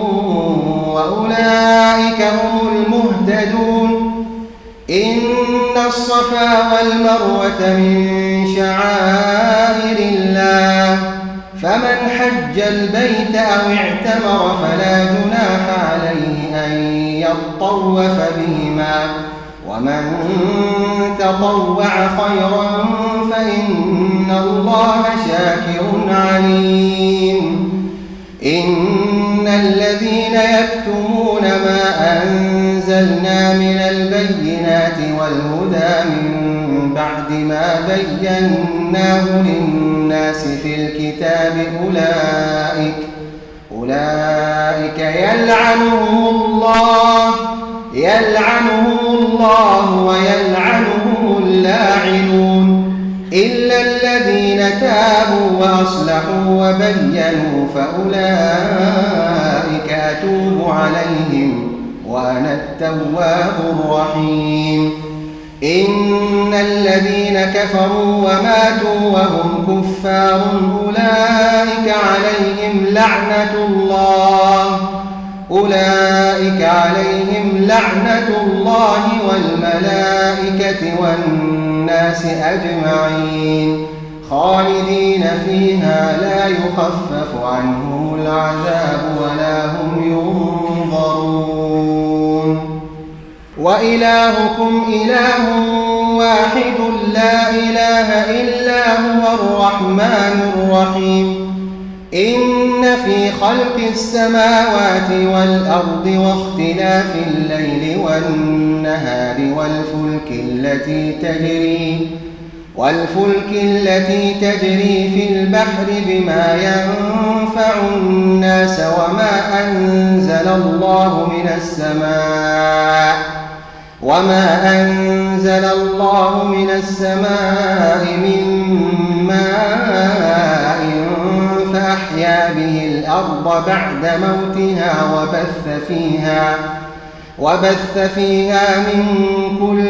وأولئك هم المهتدون. إن الصفا والمروة من شعائر الله فمن حج البيت أو اعتمر فلا جناح عليه أن يطوف بهما ومن تطوع خيرا فإن الله شاكر عليم. إن الذين يكتمون ما أنزلنا من البينات والهدى من بعد ما بيناه للناس في الكتاب أولئك أولئك يلعنهم الله يلعنهم الله ويلعنهم اللاعنون إلا الذين تابوا وأصلحوا وبينوا فأولئك أتوب عليهم وأنا التواب الرحيم. إن الذين كفروا وماتوا وهم كفار أولئك عليهم لعنة الله أولئك عليهم لعنة الله والملائكة والناس أجمعين خالدين فيها لا يخفف عنهم العذاب ولا هم ينظرون وإلهكم إله واحد لا إله إلا هو الرحمن الرحيم إن في خلق السماوات والأرض واختلاف الليل والنهار والفلك التي تجري والفلك التي تجري في البحر بما ينفع الناس وما أنزل الله من السماء وما أنزل الله من السماء من ماء فأحيا به الأرض بعد موتها وبث فيها وبث فيها من كل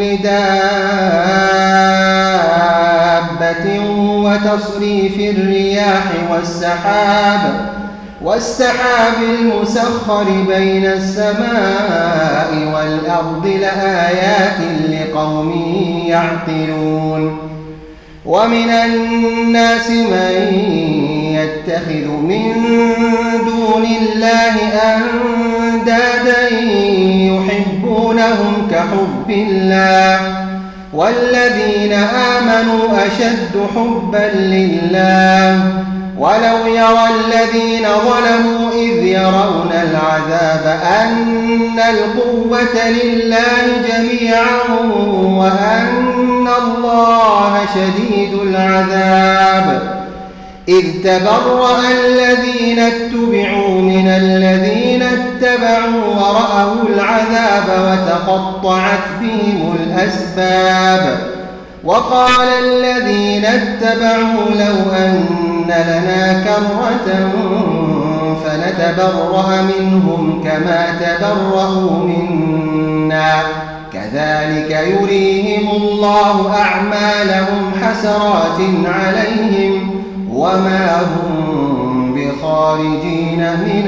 دابة وتصريف الرياح والسحاب والسحاب المسخر بين السماء والأرض لآيات لقوم يعقلون ومن الناس من يتخذ من دون الله أندادا يحبونهم كحب الله والذين آمنوا أشد حبا لله ولو يرى الذين ظلموا إذ يرون العذاب أن القوة لله جميعا وأن الله شديد العذاب إذ تبرأ الذين اتبعوا من الذين اتبعوا ورأوا العذاب وتقطعت بهم الأسباب وقال الذين اتبعوا لو أن لنا كرة فنتبرأ منهم كما تبرأوا منا كذلك يريهم الله أعمالهم حسرات عليهم وما هم بخارجين من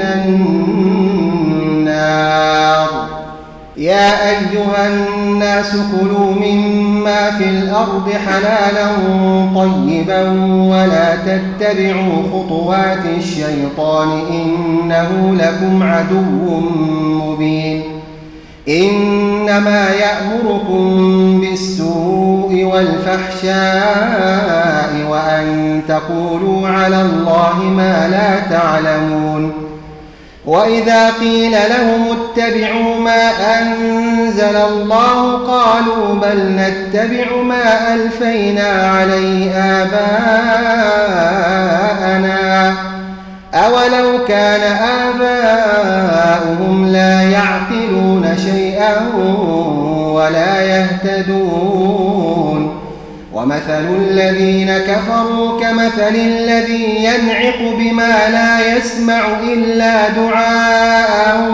النار يا أيها الناس كلوا مما في الأرض حلالا طيبا ولا تتبعوا خطوات الشيطان إنه لكم عدو مبين إنما يأمركم بالسوء والفحشاء وأن تقولوا على الله ما لا تعلمون وإذا قيل لهم اتبعوا ما أنزل الله قالوا بل نتبع ما ألفينا عليه آباءنا أولو كان آباؤهم لا يعقلون شيئا ولا يهتدون ومثل الذين كفروا كمثل الذي ينعق بما لا يسمع إلا دعاء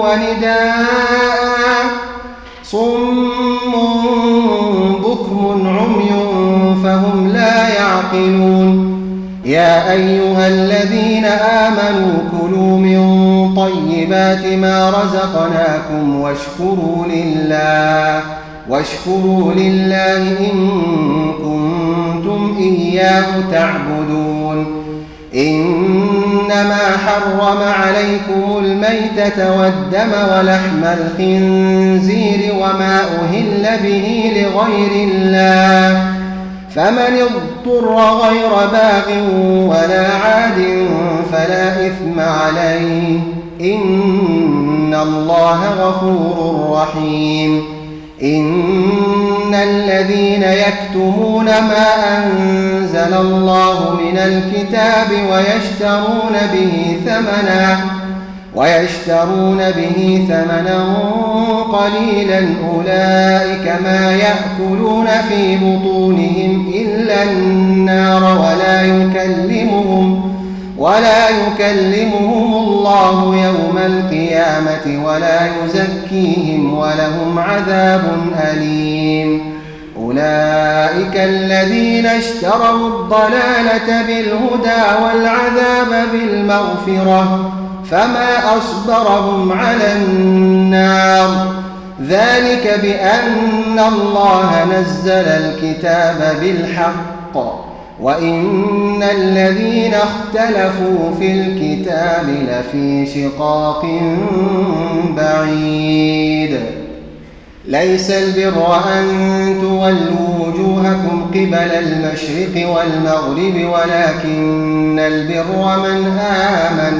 ونداء صم بكم عمي فهم لا يعقلون يا أيها الذين آمنوا كلوا من طيبات ما رزقناكم واشكروا لله واشكروا لله إن كنتم إياه تعبدون إنما حرم عليكم الميتة والدم ولحم الخنزير وما أهل به لغير الله فمن اضطر غير باغ ولا عاد فلا إثم عليه إن الله غفور رحيم إن الذين يكتمون ما أنزل الله من الكتاب ويشترون به ثمنا ويشترون به ثمنا قليلا أولئك ما يأكلون في بطونهم إلا النار ولا يكلمهم ولا يكلمهم الله يوم القيامة ولا يزكيهم ولهم عذاب أليم أولئك الذين اشتروا الضلالة بالهدى والعذاب بالمغفرة فما أصبرهم على النار ذلك بأن الله نزل الكتاب بالحق وإن الذين اختلفوا في الكتاب لفي شقاق بعيد. ليس البر أن تولوا وجوهكم قبل المشرق والمغرب ولكن البر من آمن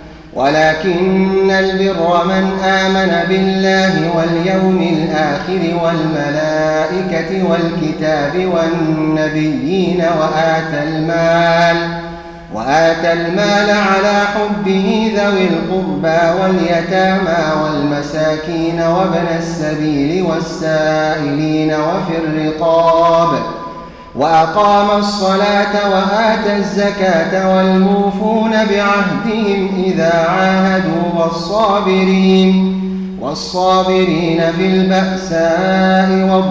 ولكن البر من آمن بالله واليوم الآخر والملائكة والكتاب والنبيين وآتى المال وآتى المال على حبه ذوي القربى واليتامى والمساكين وابن السبيل والسائلين وفي الرقاب وأقام الصلاة وآتى الزكاة والموفون بعهدهم إذا عاهدوا والصابرين والصابرين في البأساء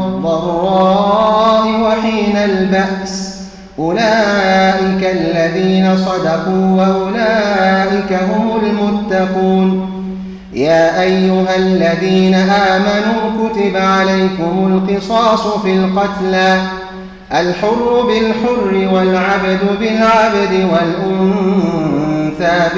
والضراء وحين البأس أولئك الذين صدقوا وأولئك هم المتقون. يا أيها الذين آمنوا كتب عليكم القصاص في القتلى الحر بالحر والعبد بالعبد والأنثى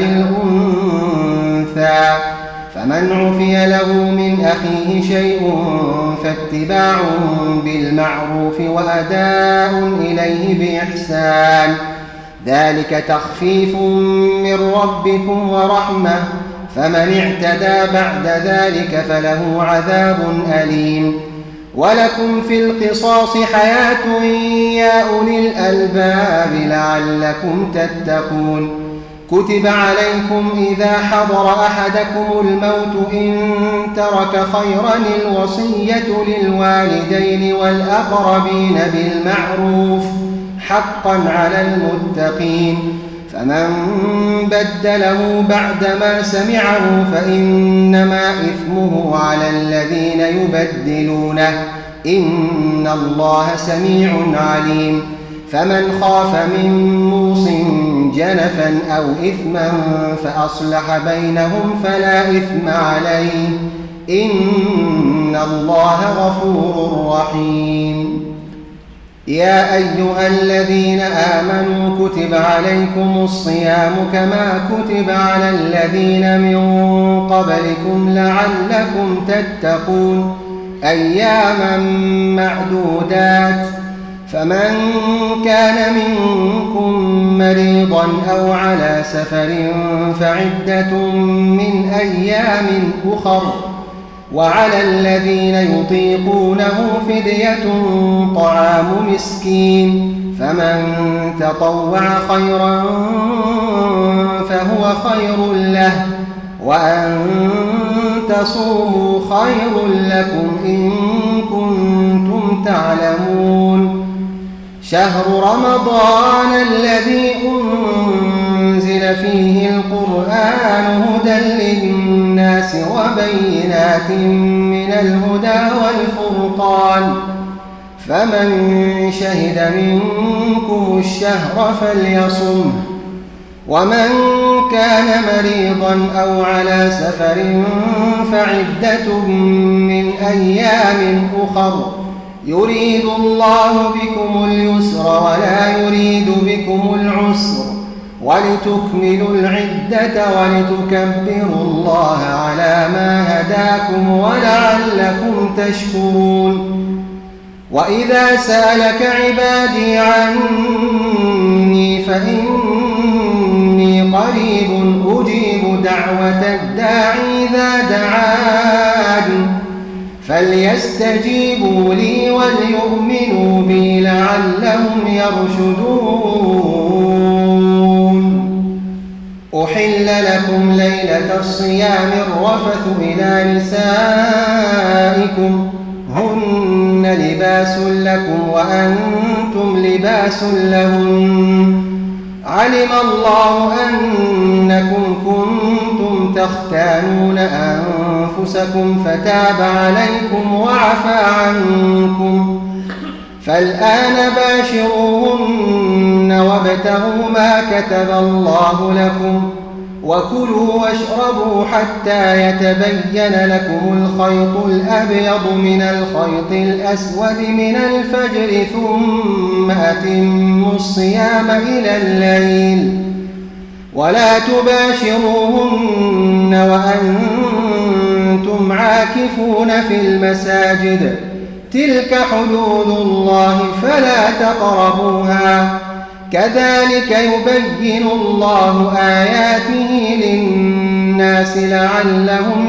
بالأنثى فمن عفي له من أخيه شيء فاتباع بالمعروف وأداء إليه بإحسان ذلك تخفيف من ربكم ورحمة فمن اعتدى بعد ذلك فله عذاب أليم. ولكم في القصاص حياة يا أولي الألباب لعلكم تتقون. كتب عليكم إذا حضر أحدكم الموت إن ترك خيرا الوصية للوالدين والأقربين بالمعروف حقا على المتقين فمن بدله بعدما سمعه فإنما إثمه على الذين يبدلونه إن الله سميع عليم. فمن خاف من موص جنفا أو إثما فأصلح بينهم فلا إثم عليه إن الله غفور رحيم. يا أيها الذين آمنوا كتب عليكم الصيام كما كتب على الذين من قبلكم لعلكم تتقون أياما معدودات فمن كان منكم مريضا أو على سفر فعدة من أيام أخر وعلى الذين يطيقونه فدية طعام مسكين فمن تطوع خيرا فهو خير له وأن تصوموا خير لكم إن كنتم تعلمون. شهر رمضان الذي أنزل فيه القرآن هدى للناس وبينات من الهدى والفرقان فمن شهد منكم الشهر فليصمه ومن كان مريضا أو على سفر فعدة من أيام أخر يريد الله بكم اليسر ولا يريد بكم العسر ولتكملوا العدة ولتكبروا الله على ما هداكم ولعلكم تشكرون. وإذا سألك عبادي عني فإني قريب أجيب دعوة الداعي إذا دعان فليستجيبوا لي وليؤمنوا بي لعلهم يرشدون. أحل لكم ليلة الصيام الرفث إلى نسائكم هن لباس لكم وأنتم لباس لهن علم الله أنكم كنتم تختانون أنفسكم فتاب عليكم وعفى عنكم فالآن باشروهن وابتغوا ما كتب الله لكم وكلوا واشربوا حتى يتبين لكم الخيط الأبيض من الخيط الأسود من الفجر ثم أتموا الصيام إلى الليل ولا تباشروهن وأنتم عاكفون في المساجد تلك حدود الله فلا تقربوها كذلك يبين الله آياته للناس لعلهم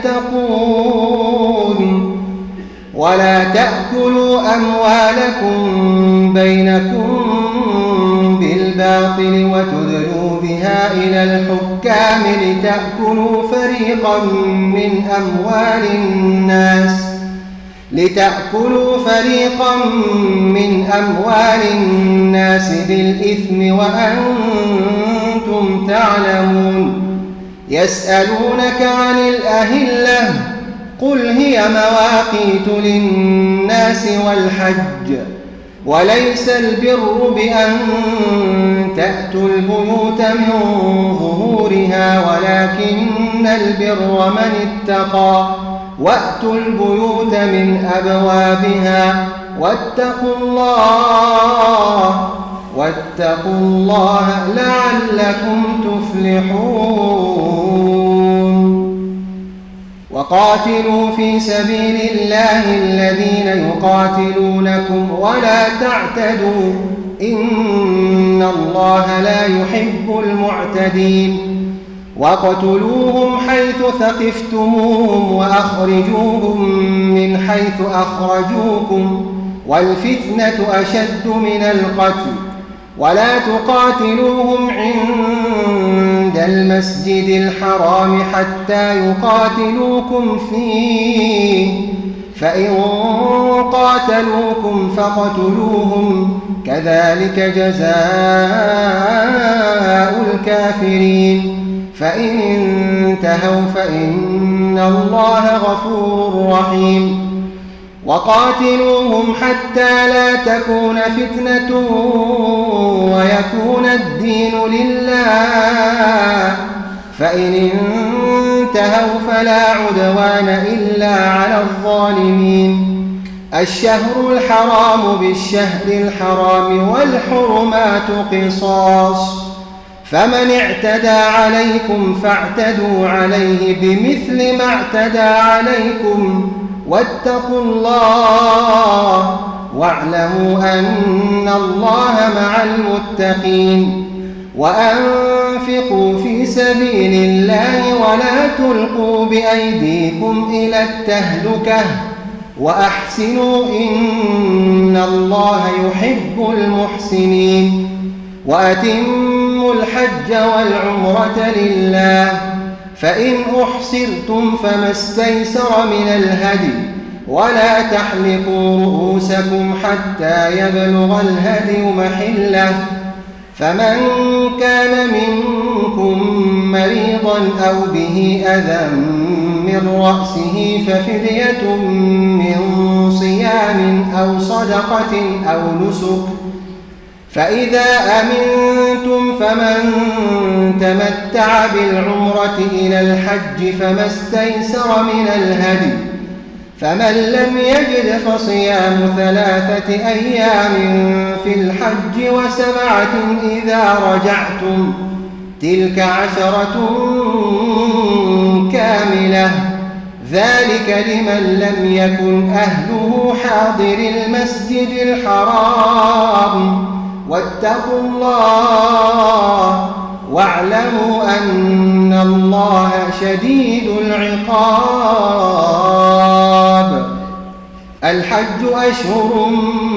يتقون ولا تأكلوا أموالكم بينكم بالباطل وتدلوا بها إلى الحكام لتأكلوا فريقا من أموال الناس لتأكلوا فريقا من أموال الناس بالإثم وأنتم تعلمون يسألونك عن الأهلة قل هي مواقيت للناس والحج وليس البر بأن تأتوا البيوت من ظهورها ولكن البر من اتقى وأتوا البيوت من أبوابها واتقوا الله واتقوا الله لعلكم تفلحون وقاتلوا في سبيل الله الذين يقاتلونكم ولا تعتدوا إن الله لا يحب المعتدين وقتلوهم حيث ثقفتموهم وأخرجوهم من حيث أخرجوكم والفتنة أشد من القتل ولا تقاتلوهم عند المسجد الحرام حتى يقاتلوكم فيه فإن قاتلوكم فاقتلوهم كذلك جزاء الكافرين فإن انتهوا فإن الله غفور رحيم وقاتلوهم حتى لا تكون فتنة ويكون الدين لله فإن انتهوا فلا عدوان إلا على الظالمين الشهر الحرام بالشهر الحرام والحرمات قصاص فمن اعتدى عليكم فاعتدوا عليه بمثل ما اعتدى عليكم واتقوا الله واعلموا أن الله مع المتقين وأنفقوا في سبيل الله ولا تلقوا بأيديكم إلى التهلكة وأحسنوا إن الله يحب المحسنين وأتموا الحج والعمرة لله فإن أحصرتم فما استيسر من الهدي ولا تحلقوا رؤوسكم حتى يبلغ الهدي محله فمن كان منكم مريضا أو به أذى من رأسه ففدية من صيام أو صدقة أو نسك فإذا أمنتم فمن تمتع بالعمرة إلى الحج فما استيسر من الهدي فمن لم يجد فصيام ثلاثة أيام في الحج وسبعة إذا رجعتم تلك عشرة كاملة ذلك لمن لم يكن أهله حاضر المسجد الحرام واتقوا الله واعلموا أن الله شديد العقاب الحج أشهر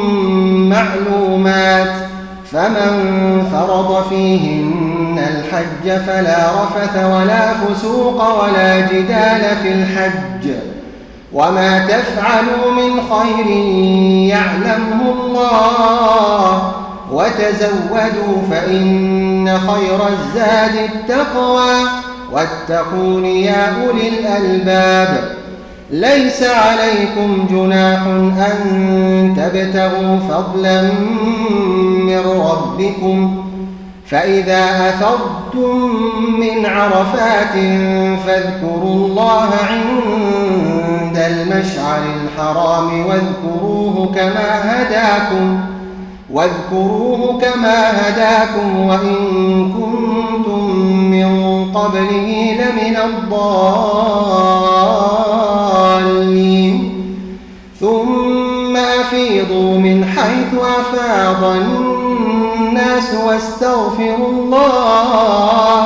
معلومات فمن فرض فيهن الحج فلا رفث ولا فسوق ولا جدال في الحج وما تفعلوا من خير يعلمه الله وتزودوا فإن خير الزاد التقوى واتقون يا أولي الألباب ليس عليكم جناح أن تبتغوا فضلا من ربكم فإذا أفضتم من عرفات فاذكروا الله عند المشعر الحرام واذكروه كما هداكم واذكروه كما هداكم وإن كنتم من قبله لمن الضالين ثم أفيضوا من حيث أفاض الناس واستغفروا الله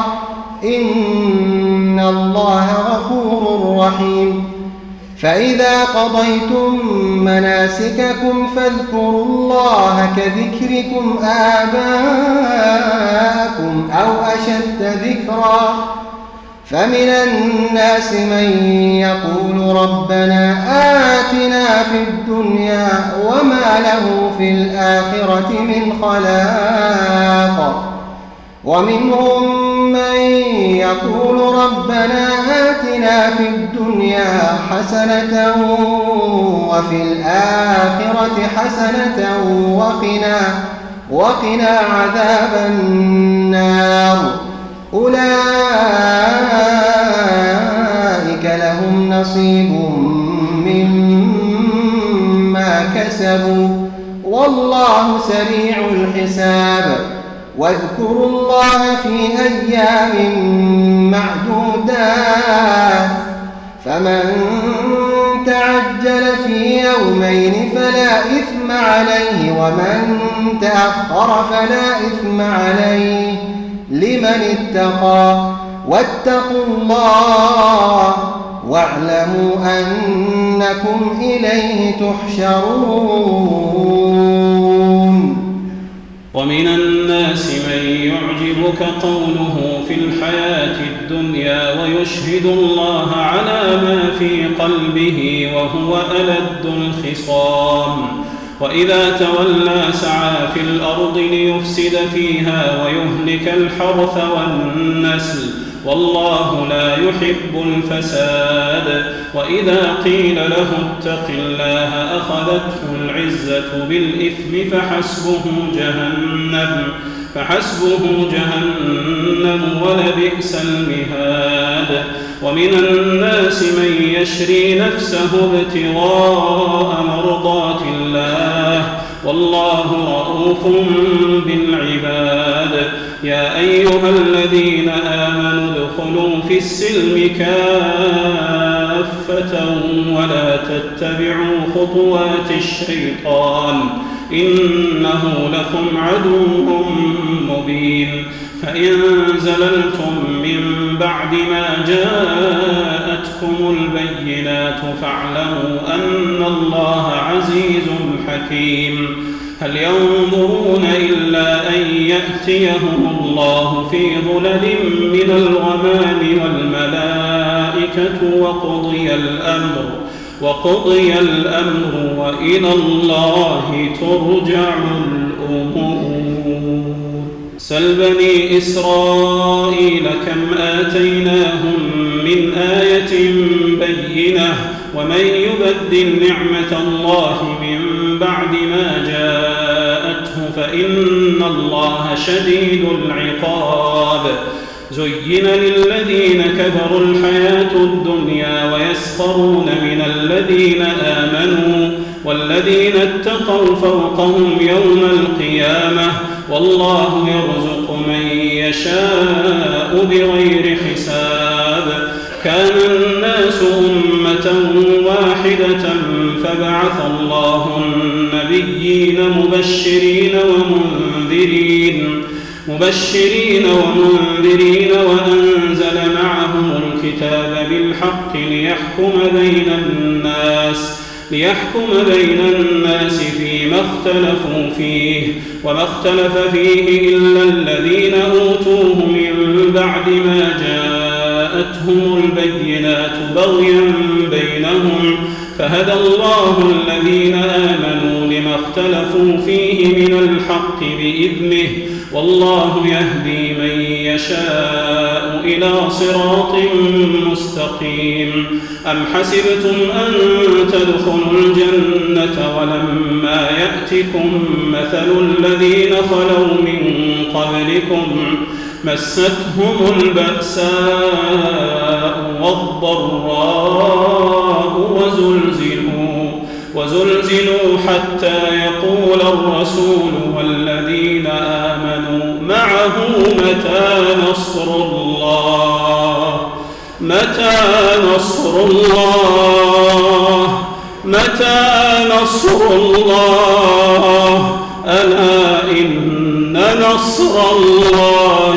إن الله غفور رحيم فإذا قضيتم مناسككم فاذكروا الله كذكركم آباءكم أو أشد ذكرا فمن الناس من يقول ربنا آتنا في الدنيا وما له في الآخرة من خلاق ومنهم من يقول ربنا آتنا في الدنيا حسنة وفي الآخرة حسنة وقنا, وقنا عذاب النار أولئك لهم نصيب مما كسبوا والله سريع الحساب واذكروا الله في أيام معدودات فمن تعجل في يومين فلا إثم عليه ومن تأخر فلا إثم عليه لمن اتقى واتقوا الله واعلموا أنكم إليه تحشرون ومن الناس من يعجبك قوله في الحياة الدنيا ويشهد الله على ما في قلبه وهو ألد الخصام وإذا تولى سعى في الأرض ليفسد فيها ويهلك الحرث والنسل والله لا يحب الفساد وإذا قيل له اتق الله أخذته العزة بالإثم فحسبه جهنم فحسبه جهنم ولبئس المهاد ومن الناس من يشري نفسه ابتغاء مرضات الله والله رؤوف بالعباد يا أيها الذين آمنوا ادخلوا في السلم كافة ولا تتبعوا خطوات الشيطان إنه لكم عدو مبين فإن زللتم من بعد ما جاءتكم البينات فاعلموا أن الله عزيز حكيم هل ينظرون إلا أن يأتيهم الله في ظلل من الغمام والملائكة وقضي الأمر وقضي الأمر وإلى الله ترجع الأمور سل بني إسرائيل كم آتيناهم من آية بينة ومن يبدل نعمة الله من بعد ما جاءته فإن الله شديد العقاب زين للذين كفروا الحياة الدنيا ويسخرون من الذين آمنوا والذين اتقوا فوقهم يوم القيامة والله يرزق من يشاء بغير حساب كان الناس أمة واحدة فبعث الله النبيين مبشرين ومنذرين مبشرين ومنذرين وأنزل معهم الكتاب بالحق ليحكم بين الناس ليحكم بين الناس فيما اختلفوا فيه وما اختلف فيه إلا الذين أوتوه من بعد ما جاءتهم البينات بغيا بينهم فهدى الله الذين آمنوا لما اختلفوا فيه من الحق بإذنه والله يهدي من يشاء إلى صراط مستقيم. أم حسبتم أن تدخلوا الجنة ولما يأتكم مثل الذين خلوا من قبلكم مستهم البأساء والضراء وزلزلوا وزلزلوا حتى يقول الرسول والذين آمنوا معه متى نصر الله متى نصر الله متى نصر الله ألا إن نصر الله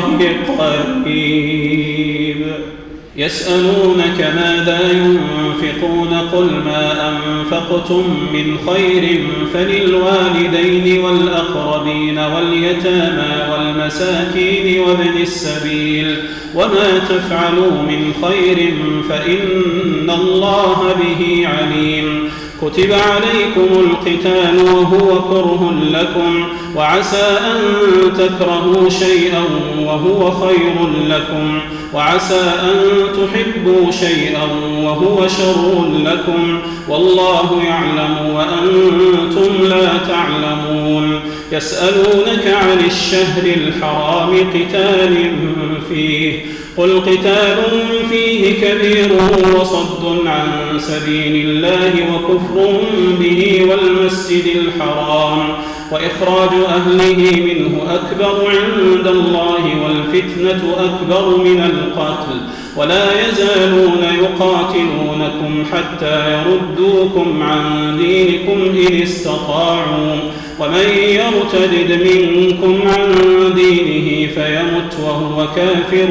قريب. يسألونك ماذا ينفقون قل ما أنفقتم من خير فللوالدين والأقربين واليتامى والمساكين وابن السبيل وما تفعلوا من خير فإن الله به عليم. كتب عليكم القتال وهو كره لكم وعسى أن تكرهوا شيئا وهو خير لكم وعسى أن تحبوا شيئا وهو شر لكم والله يعلم وأنتم لا تعلمون. يسألونك عن الشهر الحرام قتال فيه قل قتال فيه كبير وصد عن سبيل الله وكفر به والمسجد الحرام وإخراج أهله منه أكبر عند الله والفتنة أكبر من القتل ولا يزالون يقاتلونكم حتى يردوكم عن دينكم إن استطاعوا ومن يرتد منكم عن دينه فيمت وهو كافر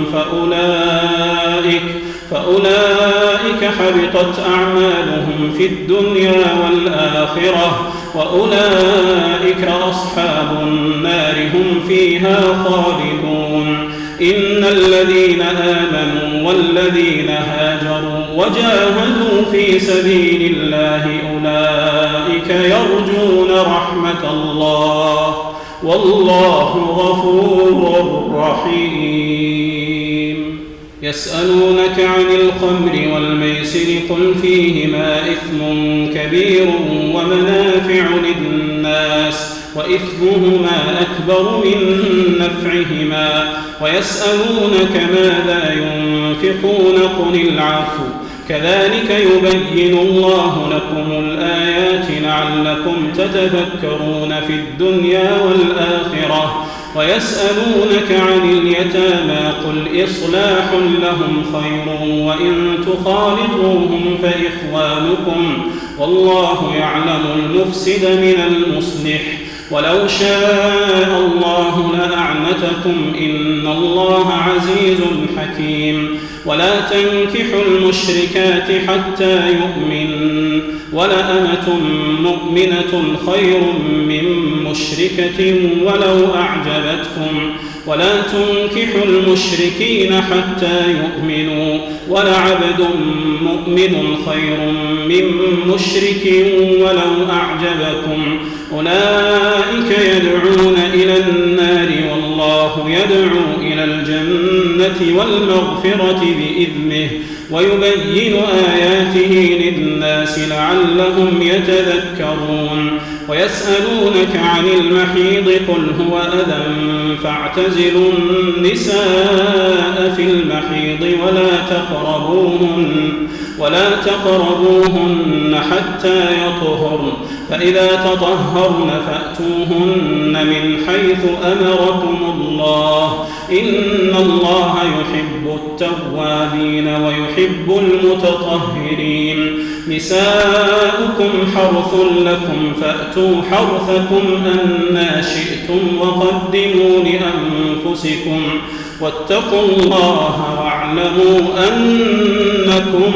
فأولئك فأولئك حبطت أعمالهم في الدنيا والآخرة وأولئك أصحاب النار هم فيها خالدون. إن الذين آمنوا والذين هاجروا وجاهدوا في سبيل الله أولئك يرجون رحمة الله والله غفور رحيم. يسألونك عن الخمر والميسر قل فيهما إثم كبير ومنافع للناس وإثمهما أكبر من نفعهما ويسألونك ماذا ينفقون قل العفو كذلك يبين الله لكم الآيات لعلكم تتفكرون في الدنيا والآخرة. ويسألونك عن اليتامى قل إصلاح لهم خير وإن تخالطوهم فإخوانكم والله يعلم المفسد من المصلح ولو شاء الله لأعنتكم إن الله عزيز حكيم. ولا تنكحوا المشركات حتى يؤمن ولأمة مؤمنة خير من مشركة ولو أعجبتكم ولا تنكحوا المشركين حتى يؤمنوا ولعبد مؤمن خير من مشرك ولو أعجبكم أولئك يدعون إلى النار والله يدعو إلى الجنة والمغفرة بإذنه ويبين آياته للناس لعلهم يتذكرون. ويسألونك عن المحيض قل هو أذى فاعتزلوا النساء في المحيض ولا تقربوهن ولا تقربوهن حتى يطهرن فإذا تطهرن فأتوهن من حيث أمركم الله إن الله يحب التوابين ويحب المتطهرين. نساؤكم حرث لكم فأتوا حرثكم أنى شئتم وقدموا لأنفسكم واتقوا الله واعلموا أنكم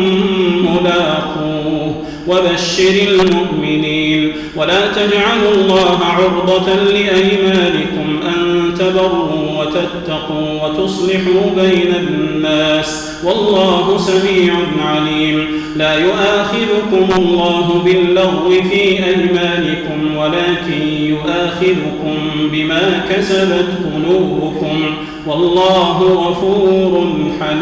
ملاقوه وبشر المؤمنين. ولا تجعلوا الله عرضة لأيمانكم أن تبروا وتتقوا وتصلحوا بين الناس والله سميع عليم. لا يؤاخذكم الله باللغو في أيمانكم ولكن يؤاخذكم بما كسبت قلوبكم والله غفور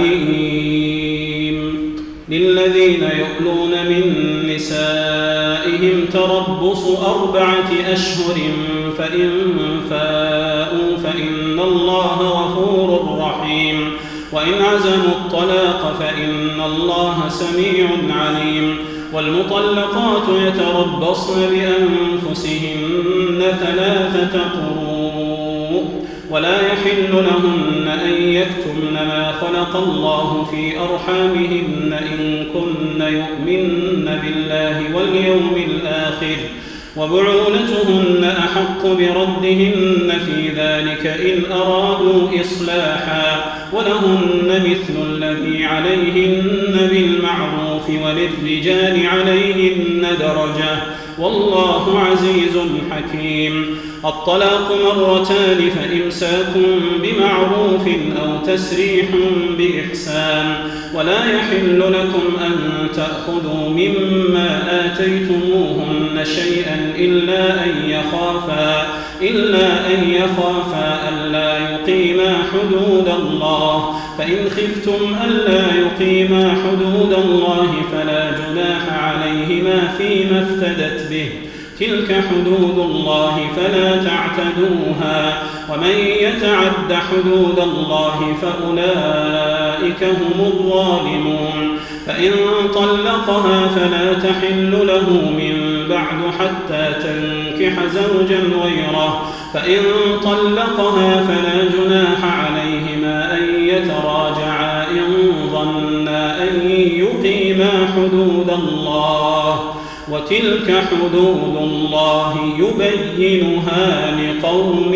حليم. للذين يؤلون من نسائهم تربص أربعة أشهر فإن فاءوا فإن الله غفور رحيم وإن عزموا الطلاق فإن الله سميع عليم. والمطلقات يتربصن بأنفسهن ثلاثة قروء ولا يحل لهن أن يكتمن ما خلق الله في أرحامهن إن كن يؤمن بالله واليوم الآخر وبعولتهن أحق بردهن في ذلك إن أرادوا إصلاحا ولهن مثل الذي عليهن بالمعروف وللرجال عليهن درجة والله عزيز حكيم. الطلاق مرتان فإمساك بمعروف أو تسريح بإحسان ولا يحل لكم أن تأخذوا مما آتيتموهن شيئا إلا أن يخافا إلا أن يخافا ألا يقيما حدود الله فإن خفتم ألا يقيما حدود الله فلا جناح عليهما فيما افتدت به تلك حدود الله فلا تعتدوها ومن يتعد حدود الله فأولئك هم الظالمون. فإن طلقها فلا تحل له من بعد حتى تنكح زوجا غيره فإن طلقها فلا جناح عليهما أن يتراجعا إن ظنا أن يقيما حدود الله وتلك حدود الله يبينها لقوم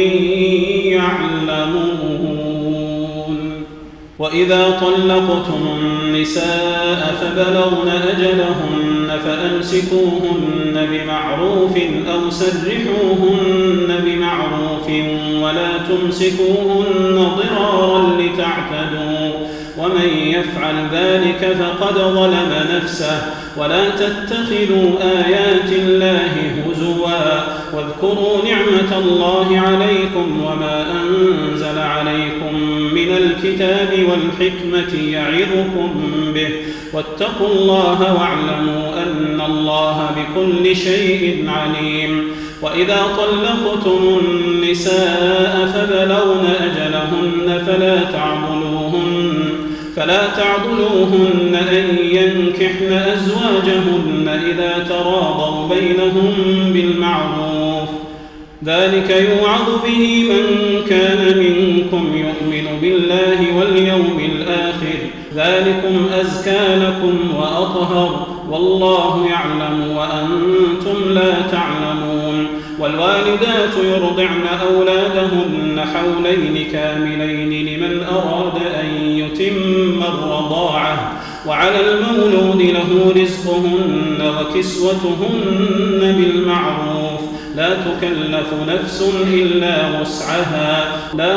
يعلمون. وإذا طلقتم النساء فبلغن أجلهن فأمسكوهن بمعروف أو سرحوهن بمعروف ولا تمسكوهن ضرارا لتعتدوا ومن يفعل ذلك فقد ظلم نفسه ولا تتخذوا آيات الله هزوا واذكروا نعمة الله عليكم وما أنزل عليكم من الكتاب والحكمة يعظكم به واتقوا الله واعلموا أن الله بكل شيء عليم. وإذا طلقتم النساء فبلغن أجلهن فلا تعضلوهن فلا تعضلوهن أن ينكحن أزواجهن إذا تراضوا بينهم بالمعروف ذلك يوعظ به من كان منكم يؤمن بالله واليوم الآخر ذلكم أزكى لكم وأطهر والله يعلم وأنتم لا تعلمون. والوالدات يرضعن أولادهن حولين كاملين لمن أراد أن يتم الرضاعة وعلى المولود له رزقهن وكسوتهن بالمعروف لا تكلف نفس إلا وسعها لا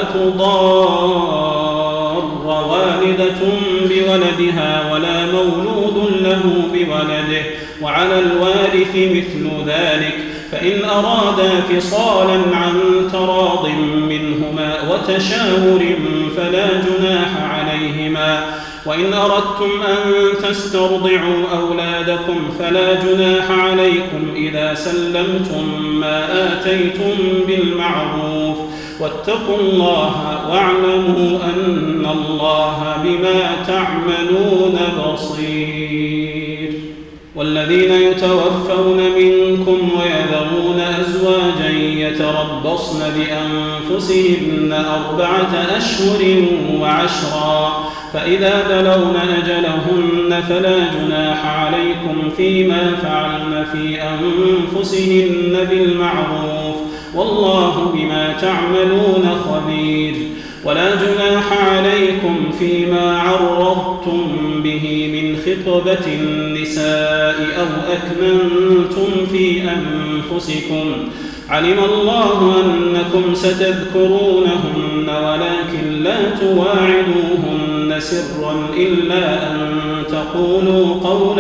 تضار والدة بولدها ولا مولود له بولده وعلى الوارث مثل ذلك فإن أرادا فصالا عن تراض منهما وتشاور فلا جناح عليهما. وإن أردتم أن تسترضعوا أولادكم فلا جناح عليكم إذا سلمتم ما آتيتم بالمعروف واتقوا الله واعلموا أن الله بما تعملون بصير. والذين يتوفون منكم ويذرون أزواجا يتربصن بأنفسهن أربعة أشهر وعشرا فإذا بلغن أجلهن فلا جناح عليكم فيما فعلن في أنفسهن بالمعروف والله بما تعملون خبير. ولا جناح عليكم فيما عرضتم به من خطبة النساء أو أكننتم في أنفسكم علم الله أنكم ستذكرونهن ولكن لا تواعدوهن سرا إلا أن تقولوا قولا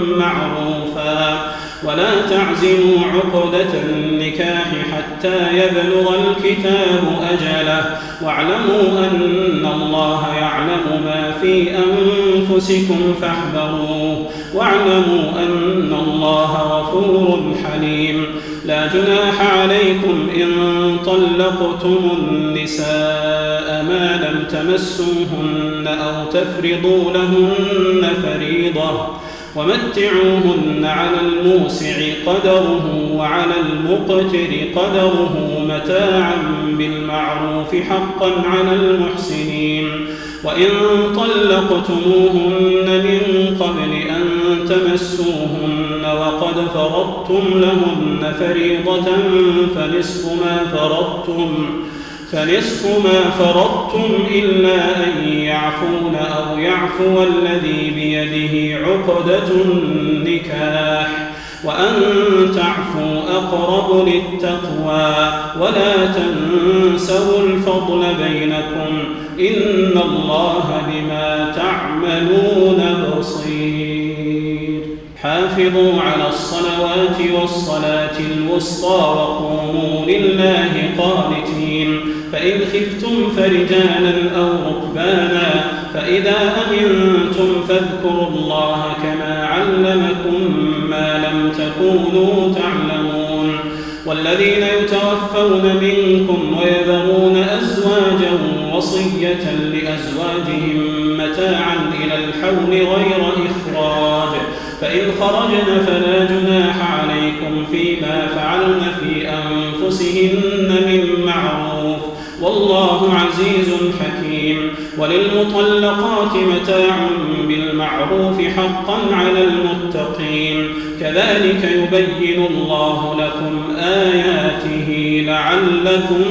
معروفا ولا تعزموا عقدة النكاح حتى يبلغ الكتاب أجله واعلموا أن الله يعلم ما في أنفسكم فاحذروه واعلموا أن الله غفور حليم. لا جناح عليكم إن طلقتم النساء ما لم تمسوهن أو تفرضوا لهن فريضة ومتعوهن على الموسع قدره وعلى المقتر قدره متاعا بالمعروف حقا على المحسنين. وإن طلقتموهن من قبل أن تمسوهن وقد فرضتم لهن فريضة فنصف ما فرضتم فنصف ما فرضتم إلا أن يعفون أو يعفو الذي بيده عقدة النكاح وأن تعفوا أقرب للتقوى ولا تنسوا الفضل بينكم إن الله بما تعملون بصير. حافظوا على الصلوات والصلاة الوسطى وقوموا لله قانتين. فإن خفتم فرجالا أو ركبانا فإذا أمنتم فاذكروا الله كما علمكم ما لم تكونوا تعلمون. والذين يتوفون منكم ويذرون أزواجا وصية لأزواجهم متاعا إلى الحول غير إخراج فإن خرجن فلا جناح عليكم فيما فعلن في أنفسهن من معروف والله عزيز حكيم. وللمطلقات متاع بالمعروف حقا على المتقين. كذلك يبين الله لكم آياته لعلكم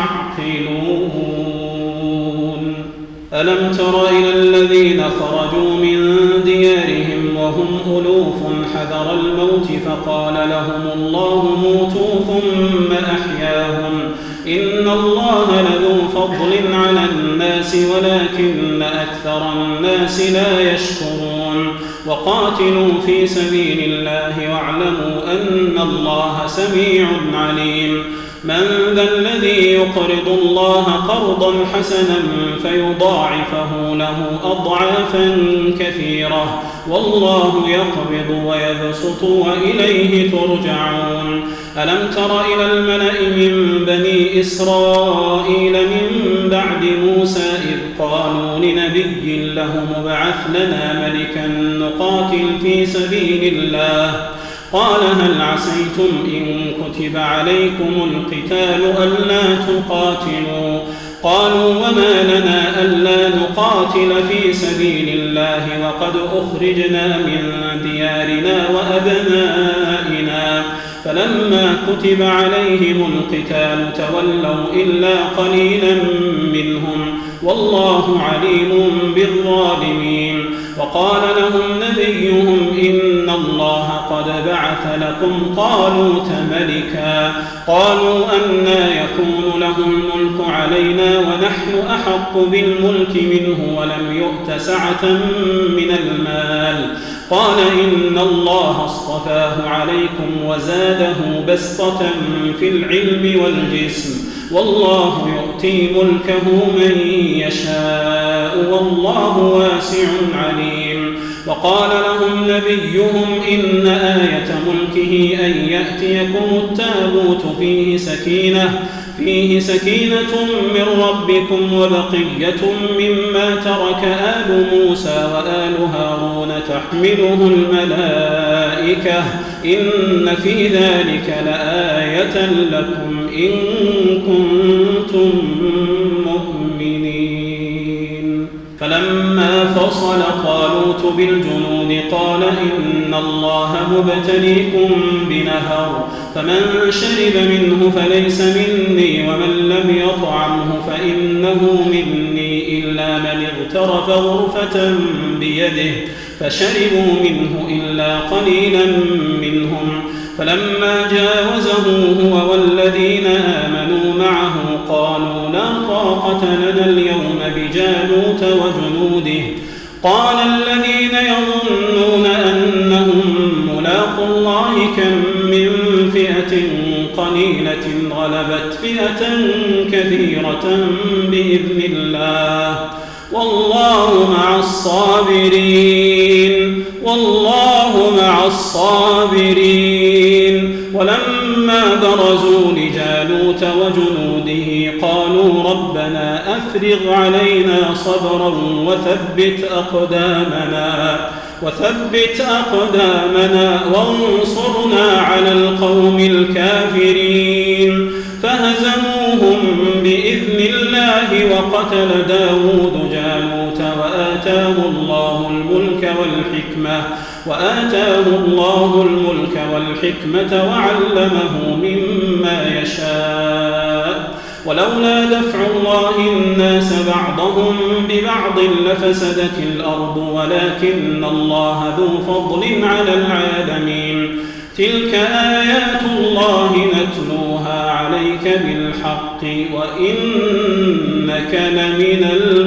تعقلون. ألم تر إلى الذين خرجوا من ديارهم وهم ألوف حذر الموت فقال لهم الله موتوا ثم أحياهم إن الله لذو فضل على الناس ولكن أكثر الناس لا يشكرون. وقاتلوا في سبيل الله واعلموا أن الله سميع عليم. من ذا الذي يقرض الله قرضا حسنا فيضاعفه له أضعافا كثيرة والله يقبض ويبسط وإليه ترجعون. ألم تر إلى الملأ من بني إسرائيل من بعد موسى إذ قالوا لنبي له ابعث لنا ملكا نقاتل في سبيل الله قال هل عسيتم إن كتب عليكم القتال ألا تقاتلوا قالوا وما لنا ألا نقاتل في سبيل الله وقد أخرجنا من ديارنا وأبنائنا فلما كتب عليهم القتال تولوا إلا قليلا منهم والله عليم بالظالمين. وقال لهم نبيهم إن الله قد بعث لكم طالوت ملكا قالوا أنى يكون له الملك علينا ونحن أحق بالملك منه ولم يؤت سعة من المال قال إن الله اصطفاه عليكم وزاده بسطة في العلم والجسم والله يؤتي ملكه من يشاء والله واسع عليم. وقال لهم نبيهم إن آية ملكه أن يأتيكم التابوت فيه سكينة فيه سكينة من ربكم وبقية مما ترك آل موسى وآل هارون تحمله الملائكة إن في ذلك لآية لكم إن كنتم مؤمنين. فلما فصل طالوت بالجنود قال إن الله مبتليكم بنهر فمن شرب منه فليس مني ومن لم يطعمه فإنه مني إلا من اغترف غرفة بيده فشربوا منه إلا قليلا منهم. فلما جاوزه هو والذين آمنوا معه قالوا لا طاقة لنا اليوم بجالوت وجنوده قال الذين يظنون أنهم ملاقوا الله كم من فئة قليلة غلبت فئة كثيرة بإذن الله والله مع الصابرين والله مع الصابرين. ولما برزوا لجالوت وجنوده قالوا ربنا أفرغ علينا صبرا وثبت أقدامنا وثبت أقدامنا وانصرنا على القوم الكافرين فهزموهم بإذن الله وقتل داود جالوت وآتاه الله الملك والحكمة وآتاه الله الملك والحكمة وعلمه مما يشاء ولولا دفع الله الناس بعضهم ببعض لفسدت الأرض ولكن الله ذو فضل على العالمين. تلك آيات الله نتلوها عليك بالحق وإنك لمن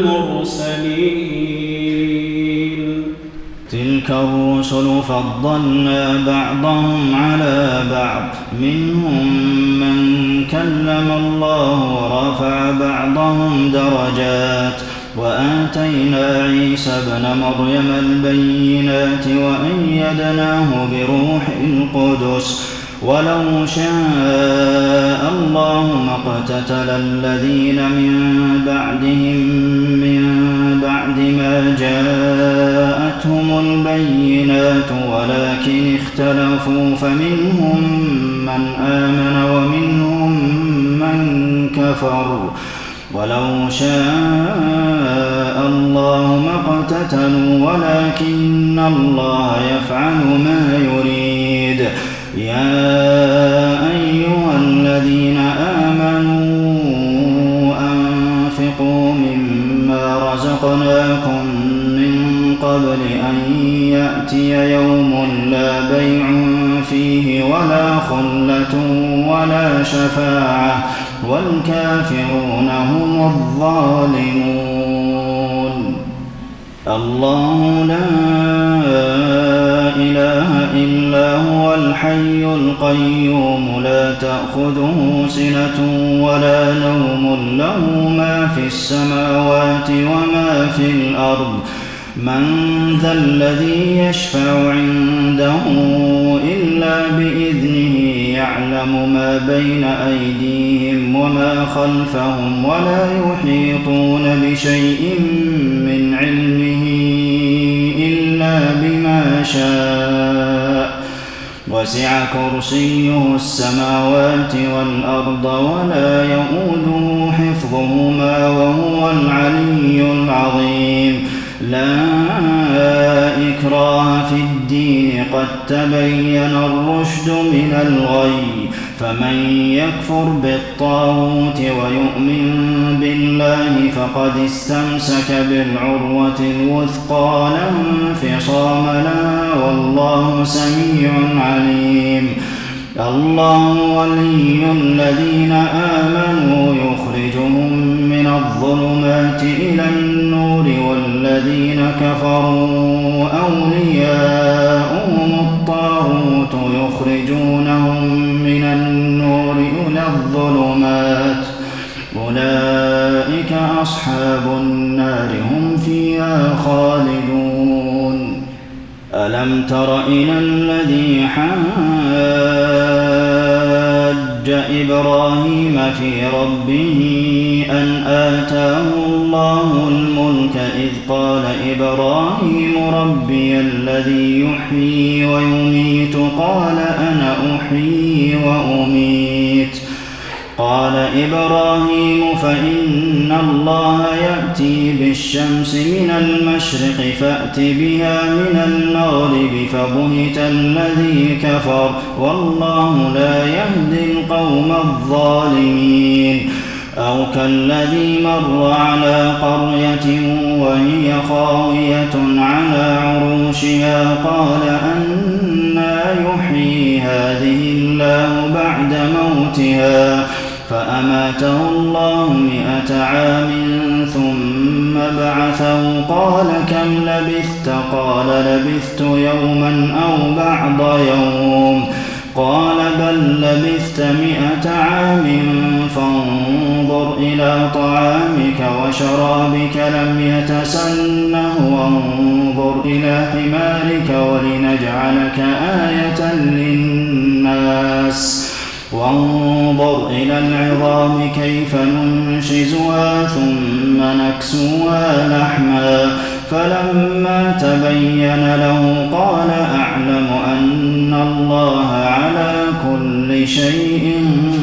المرسلين. تلك الرسل فضلنا بعضهم على بعض منهم من كلم الله ورفع بعضهم درجات وآتينا عيسى ابن مريم البينات وأيدناه بروح القدس ولو شاء الله ما اقتتل الذين من بعدهم من بعد ما جاءتهم البينات ولكن اختلفوا فمنهم من آمن ومنهم من كفر ولو شاء الله ما اقتتلوا ولكن الله يفعل ما يريد. يا أيها الذين آمنوا أنفقوا مما رزقناكم من قبل أن يأتي يوم لا بيع فيه ولا خلة ولا شفاعة والكافرون هم الظالمون. الله لا إله إلا هو الحي القيوم لا تأخذه سنة ولا نوم له ما في السماوات وما في الأرض من ذا الذي يشفع عنده إلا بإذنه يعلم ما بين أيديهم وما خلفهم ولا يحيطون بشيء من علمه إلا بما شاء وسع كرسيه السماوات والأرض ولا يؤوده حفظهما وهو العلي العظيم. لا إكراه في الدين قد تبين الرشد من الغي فمن يكفر بالطاغوت ويؤمن بالله فقد استمسك بالعروة الوثقى لا انفصام لها والله سميع عليم. الله ولي الذين آمنوا يخرجهم من الظلمات إلى النور والذين كفروا أولياؤهم الطاغوت يخرجونهم من النور إلى الظلمات أولئك أصحاب النار هم فيها خالدون. ألم تر إلى الذي حاج إبراهيم في ربه أن آتاه الله الملك إذ قال إبراهيم ربي الذي يحيي ويميت قال أنا أحيي وأميت قال إبراهيم فإن الله يأتي بالشمس من المشرق فأت بها من المغرب فبهت الذي كفر والله لا يهدي القوم الظالمين. أو كالذي مر على قرية وهي خاوية على عروشها قال أنى يحيي هذه الله بعد موتها فأماته الله مئة عام ثم بعثه قال كم لبثت؟ قال لبثت يوما أو بعض يوم قال بل لبثت مئة عام فانظر إلى طعامك وشرابك لم يتسنه وانظر إلى حمارك ولنجعلك آية للناس وانظر إلى العظام كيف ننشزها ثم نكسوها لحما فلما تبين له قال أعلم أن الله على كل شيء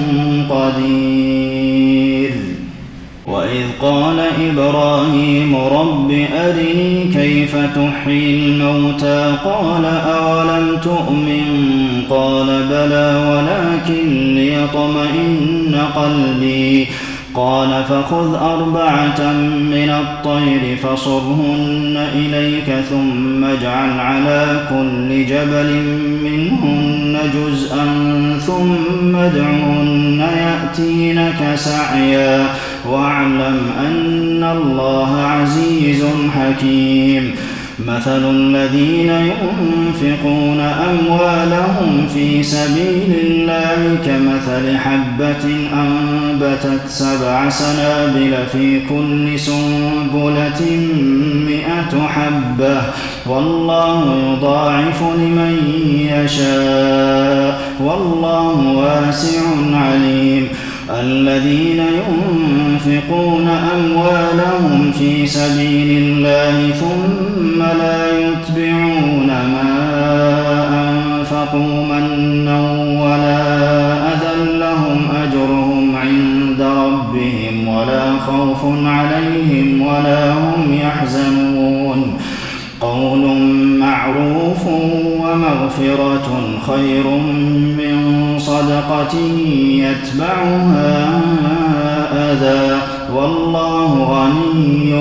قدير. وإذ قال إبراهيم رب أرني كيف تحيي الموتى قال أولم تؤمن قال بلى ولكن ليطمئن قلبي قال فخذ أربعة من الطير فصرهن إليك ثم اجعل على كل جبل منهن جزءا ثم ادعهن يأتينك سعيا واعلم أن الله عزيز حكيم. مثل الذين ينفقون أموالهم في سبيل الله كمثل حبة أنبتت سبع سنابل في كل سنبلة مئة حبة والله يضاعف لمن يشاء والله واسع عليم. الذين ينفقون أموالهم في سبيل الله ثم لا يتبعون ما أنفقوا منا ولا أذى لهم أجرهم عند ربهم ولا خوف عليهم ولا هم يحزنون. قول معروف ومغفرة خير من صدقة يتبعها أذى والله غني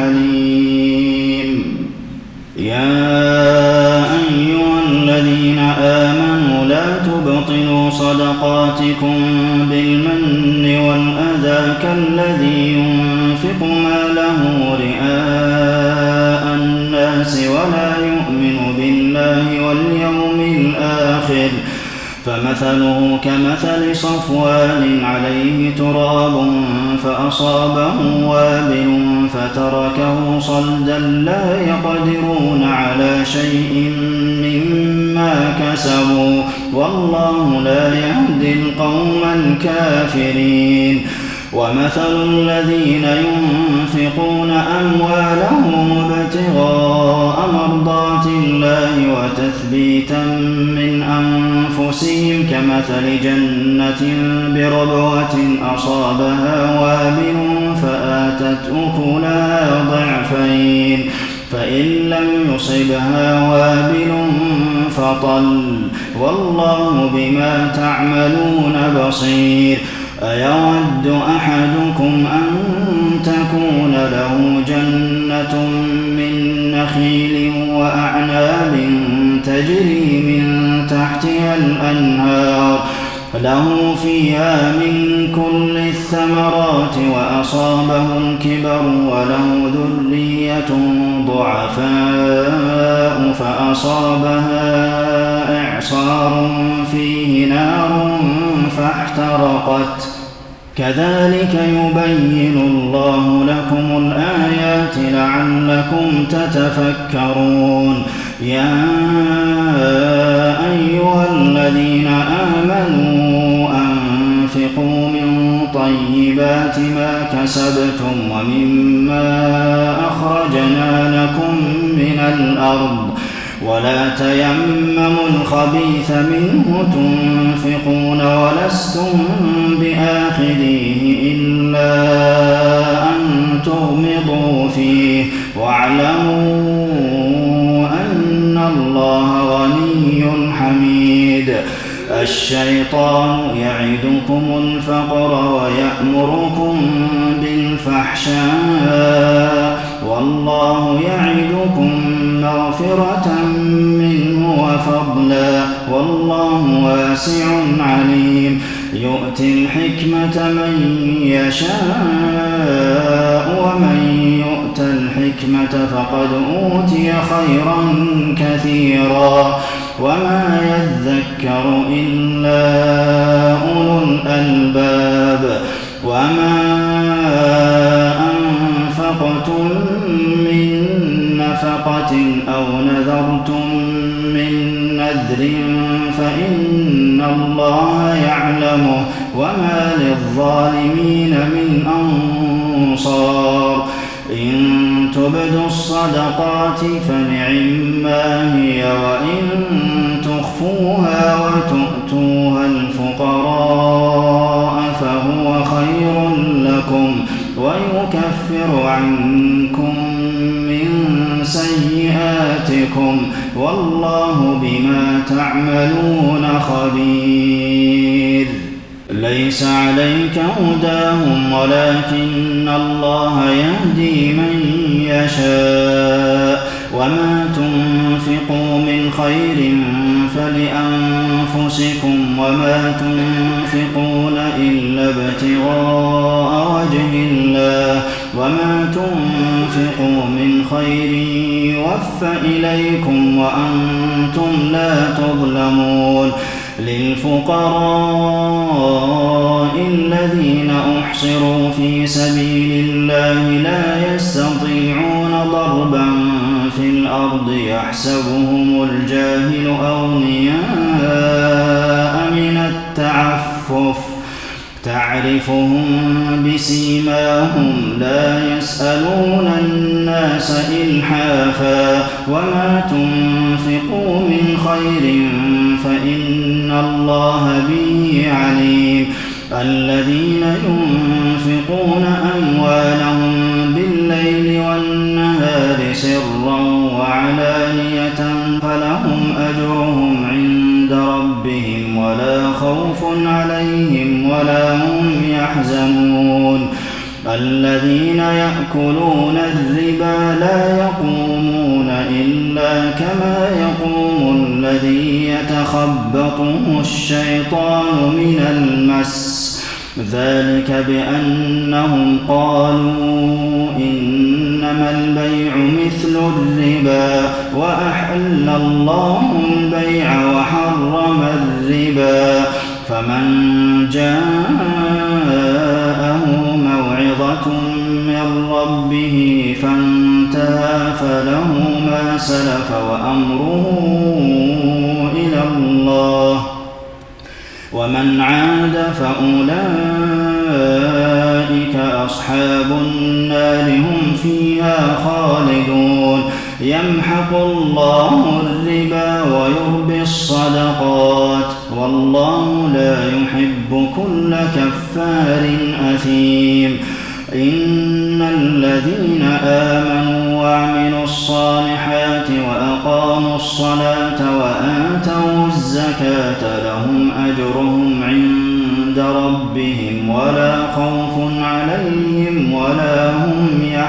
حليم. يا أيها الذين آمنوا لا تبطلوا صدقاتكم بالمن والأذى كالذي ينفق ماله رئاء الناس ولا يؤمن بالله واليوم الآخر فمثله كمثل صفوان عليه تراب فأصابه وابل فتركه صلدا لا يقدرون على شيء مما كسبوا والله لا يهدي القوم الكافرين. ومثل الذين ينفقون أموالهم ابتغاء مرضات الله وتثبيتا من أنفسهم كمثل جنة بربوة أصابها وابل فآتت أكلها ضعفين فإن لم يصبها وابل فطل والله بما تعملون بصير. أيود أحدكم أن تكون له جنة من نخيل وأعناب تجري من تحتها الأنهار له فيها من كل الثمرات وأصابه الكبر وله ذرية ضعفاء فأصابها إعصار فيه نار فاحترقت كذلك يبين الله لكم الآيات لعلكم تتفكرون. يا أيها الذين آمنوا أنفقوا من طيبات ما كسبتم ومما أخرجنا لكم من الأرض ولا تيمموا الخبيث منه تنفقون ولستم بآخذيه إلا أن تغمضوا فيه واعلموا أن الله غني حميد. الشيطان يعدكم الفقر ويأمركم بالفحشاء والله يعدكم مغفرة منه وفضلا والله واسع عليم. يؤت الحكمة من يشاء ومن يؤت الحكمة فقد أوتي خيرا كثيرا وما يذكر إلا أولو الألباب وما أنفقتم من نفقة أو نذرتم من نذر فإن الله يعلمه وما للظالمين من أنصار إن تبدوا الصدقات فنعما هي وإن تخفوها وتؤتوها الفقراء فهو خير لكم ويكفر عنكم من سيئاتكم والله بما تعملون خبير ليس عليك هداهم ولكن الله يهدي من يشاء وما تنفقوا من خير فلأنفسكم وما تنفقون إلا ابتغاء وجه الله وما تنفقوا من خير يوفى إليكم وأنتم لا تظلمون للفقراء الذين أحصروا في سبيل الله لا يستطيعون ضربا في الأرض يحسبهم الجاهل أغنياء من التعفف تعرفهم بسيماهم لا يسألون الناس إلحافا وما تنفقوا من خير فإن الله به عليم الذين ينفقون أموالهم بالليل والنهار سرا وعلانية فلهم أجرهم عند ربهم ولا خوف عليهم ولا هم يحزنون الذين يأكلون الربا لا يقومون إلا كما يقوم الذي يتخبطه الشيطان من المس ذلك بأنهم قالوا إنما البيع مثل الربا وأحل الله البيع وحرم الربا فمن جاءه موعظة من ربه فانتهى فله ما سلف وأمره إلى الله ومن عاد فأولئك أصحاب النار هم فيها خالدون يمحق الله الربا ويربي الصدقات والله لا يحب كل كفار أثيم إن الذين آمنوا وعملوا الصالحات وأقاموا الصلاة وآتوا الزكاة لهم أجرهم عند ربهم ولا خوف عليهم ولا هم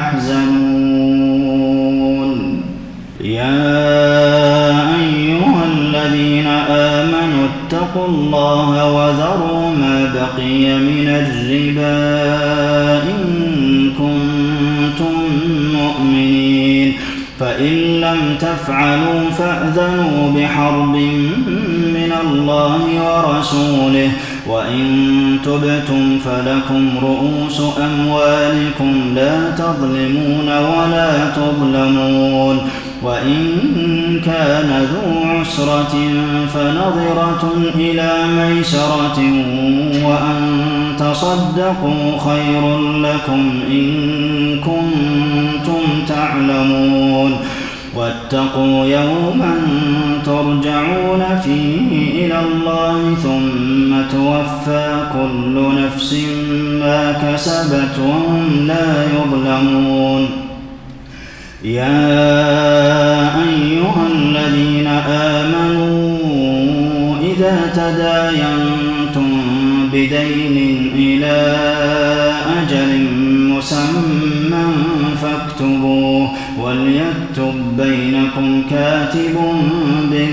يحزنون يا أيها الذين آمنوا اتقوا الله وذروا ما بقي من الربا إن كنتم مؤمنين فإن لم تفعلوا فأذنوا بحرب من الله ورسوله وإن تبتم فلكم رؤوس أموالكم لا تظلمون ولا تظلمون وإن كان ذو عسرة فنظرة إلى ميسرة وأن تصدقوا خير لكم إن كنتم تعلمون واتقوا يوما ترجعون فيه إلى الله ثم توفى كل نفس ما كسبت وهم لا يظلمون يا أيها الذين آمنوا إذا تداينتم بدين إلى أجل مسمى فاكتبوه وليكتب بينكم كاتب بالعدل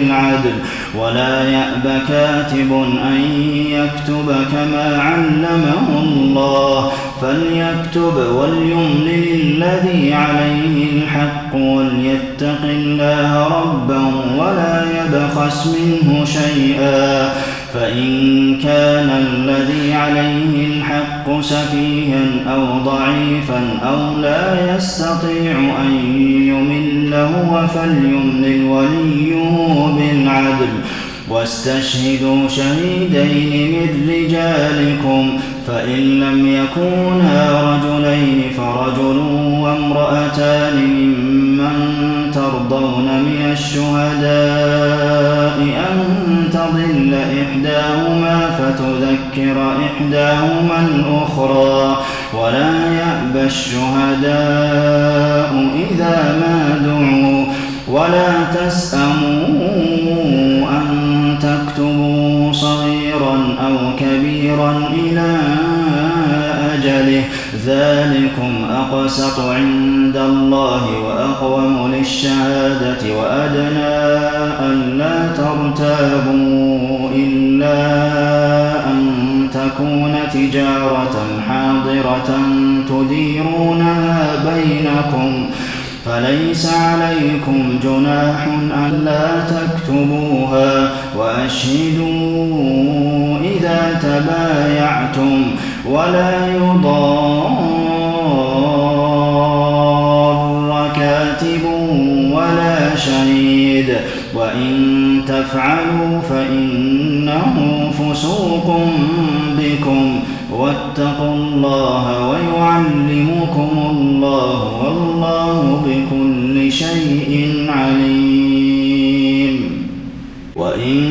بالعدل ولا يأب كاتب أن يكتب كما علمه الله فليكتب وليملل الذي عليه الحق وليتق الله ربه ولا يبخس منه شيئا فإن كان الذي عليه الحق سفيها أو ضعيفا أو لا يستطيع أن يمل هو فليملل وليه بالعدل واستشهدوا شهيدين من رجالكم فإن لم يكونا رجلين فرجل وامرأتان ممن ترضون من الشهداء أن تضل إحداهما فتذكر إحداهما الأخرى ولا يأبى الشهداء إذا ما دعوا ولا تسأموا أن تكتبوا صغيرا أو كبيرا إلى أجله ذلكم أقسط عند الله وأقوم للشهادة وأدنى ألا ترتابوا إلا أن تكون تجارة حاضرة تديرونها بينكم فليس عليكم جناح ألا تكتبوها وأشهدوا إذا تبايعتم ولا يضار كاتب ولا شهيد وإن تفعلوا فإنه فسوق بكم واتقوا الله ويعلمكم الله والله بكل شيء عليم وإن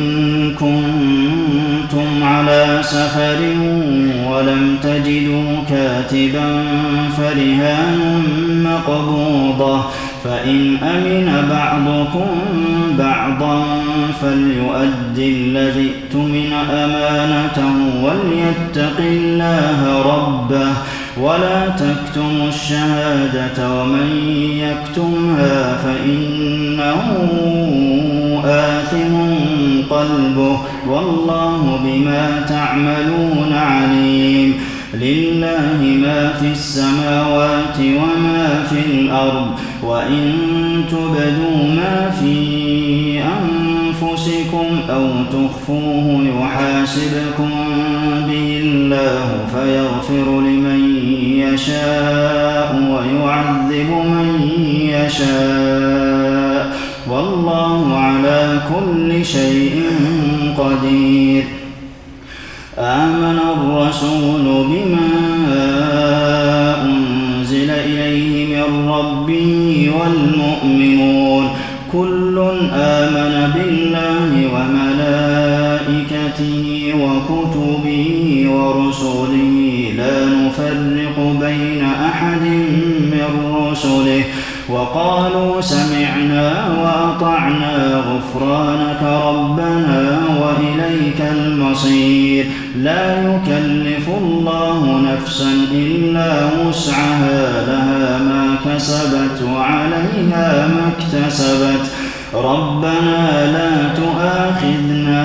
كنتم على سفر ولم تجدوا كاتبا فرهان مقبوضة فإن أمن بعضكم بعضا فليؤدي الذي اؤتمن أمانته وليتق الله ربه ولا تكتموا الشهادة ومن يكتمها فإنه آثم قلبه والله بما تعملون عليم لله ما في السماوات وما في الأرض وإن تبدوا ما في أنفسكم أو تخفوه يحاسبكم به الله فيغفر لمن يشاء ويعذب من يشاء والله على كل شيء قدير آمن الرسول بما أنزل إليه من ربه والمؤمنون كل آمن بالله وملائكته وكتبه ورسله لا نفرق بين أحد من رسله وقالوا سمعنا وأطعنا غفرانك ربنا وإليك المصير لا يكلف الله نفسا إلا وسعها لها ما كسبت وعليها ما اكتسبت ربنا لا تؤاخذنا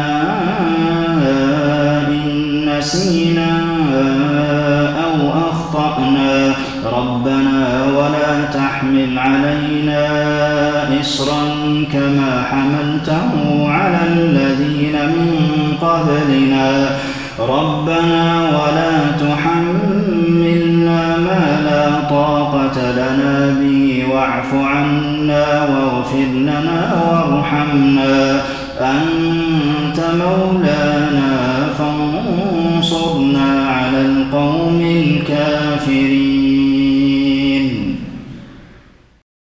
إن نسينا أو أخطأنا ربنا ولا تحمل علينا إصرا كما حملته على الذين من قبلنا ربنا ولا تحملنا ما لا طاقة لنا به واعف عنا واغفر لنا وارحمنا أنت مولانا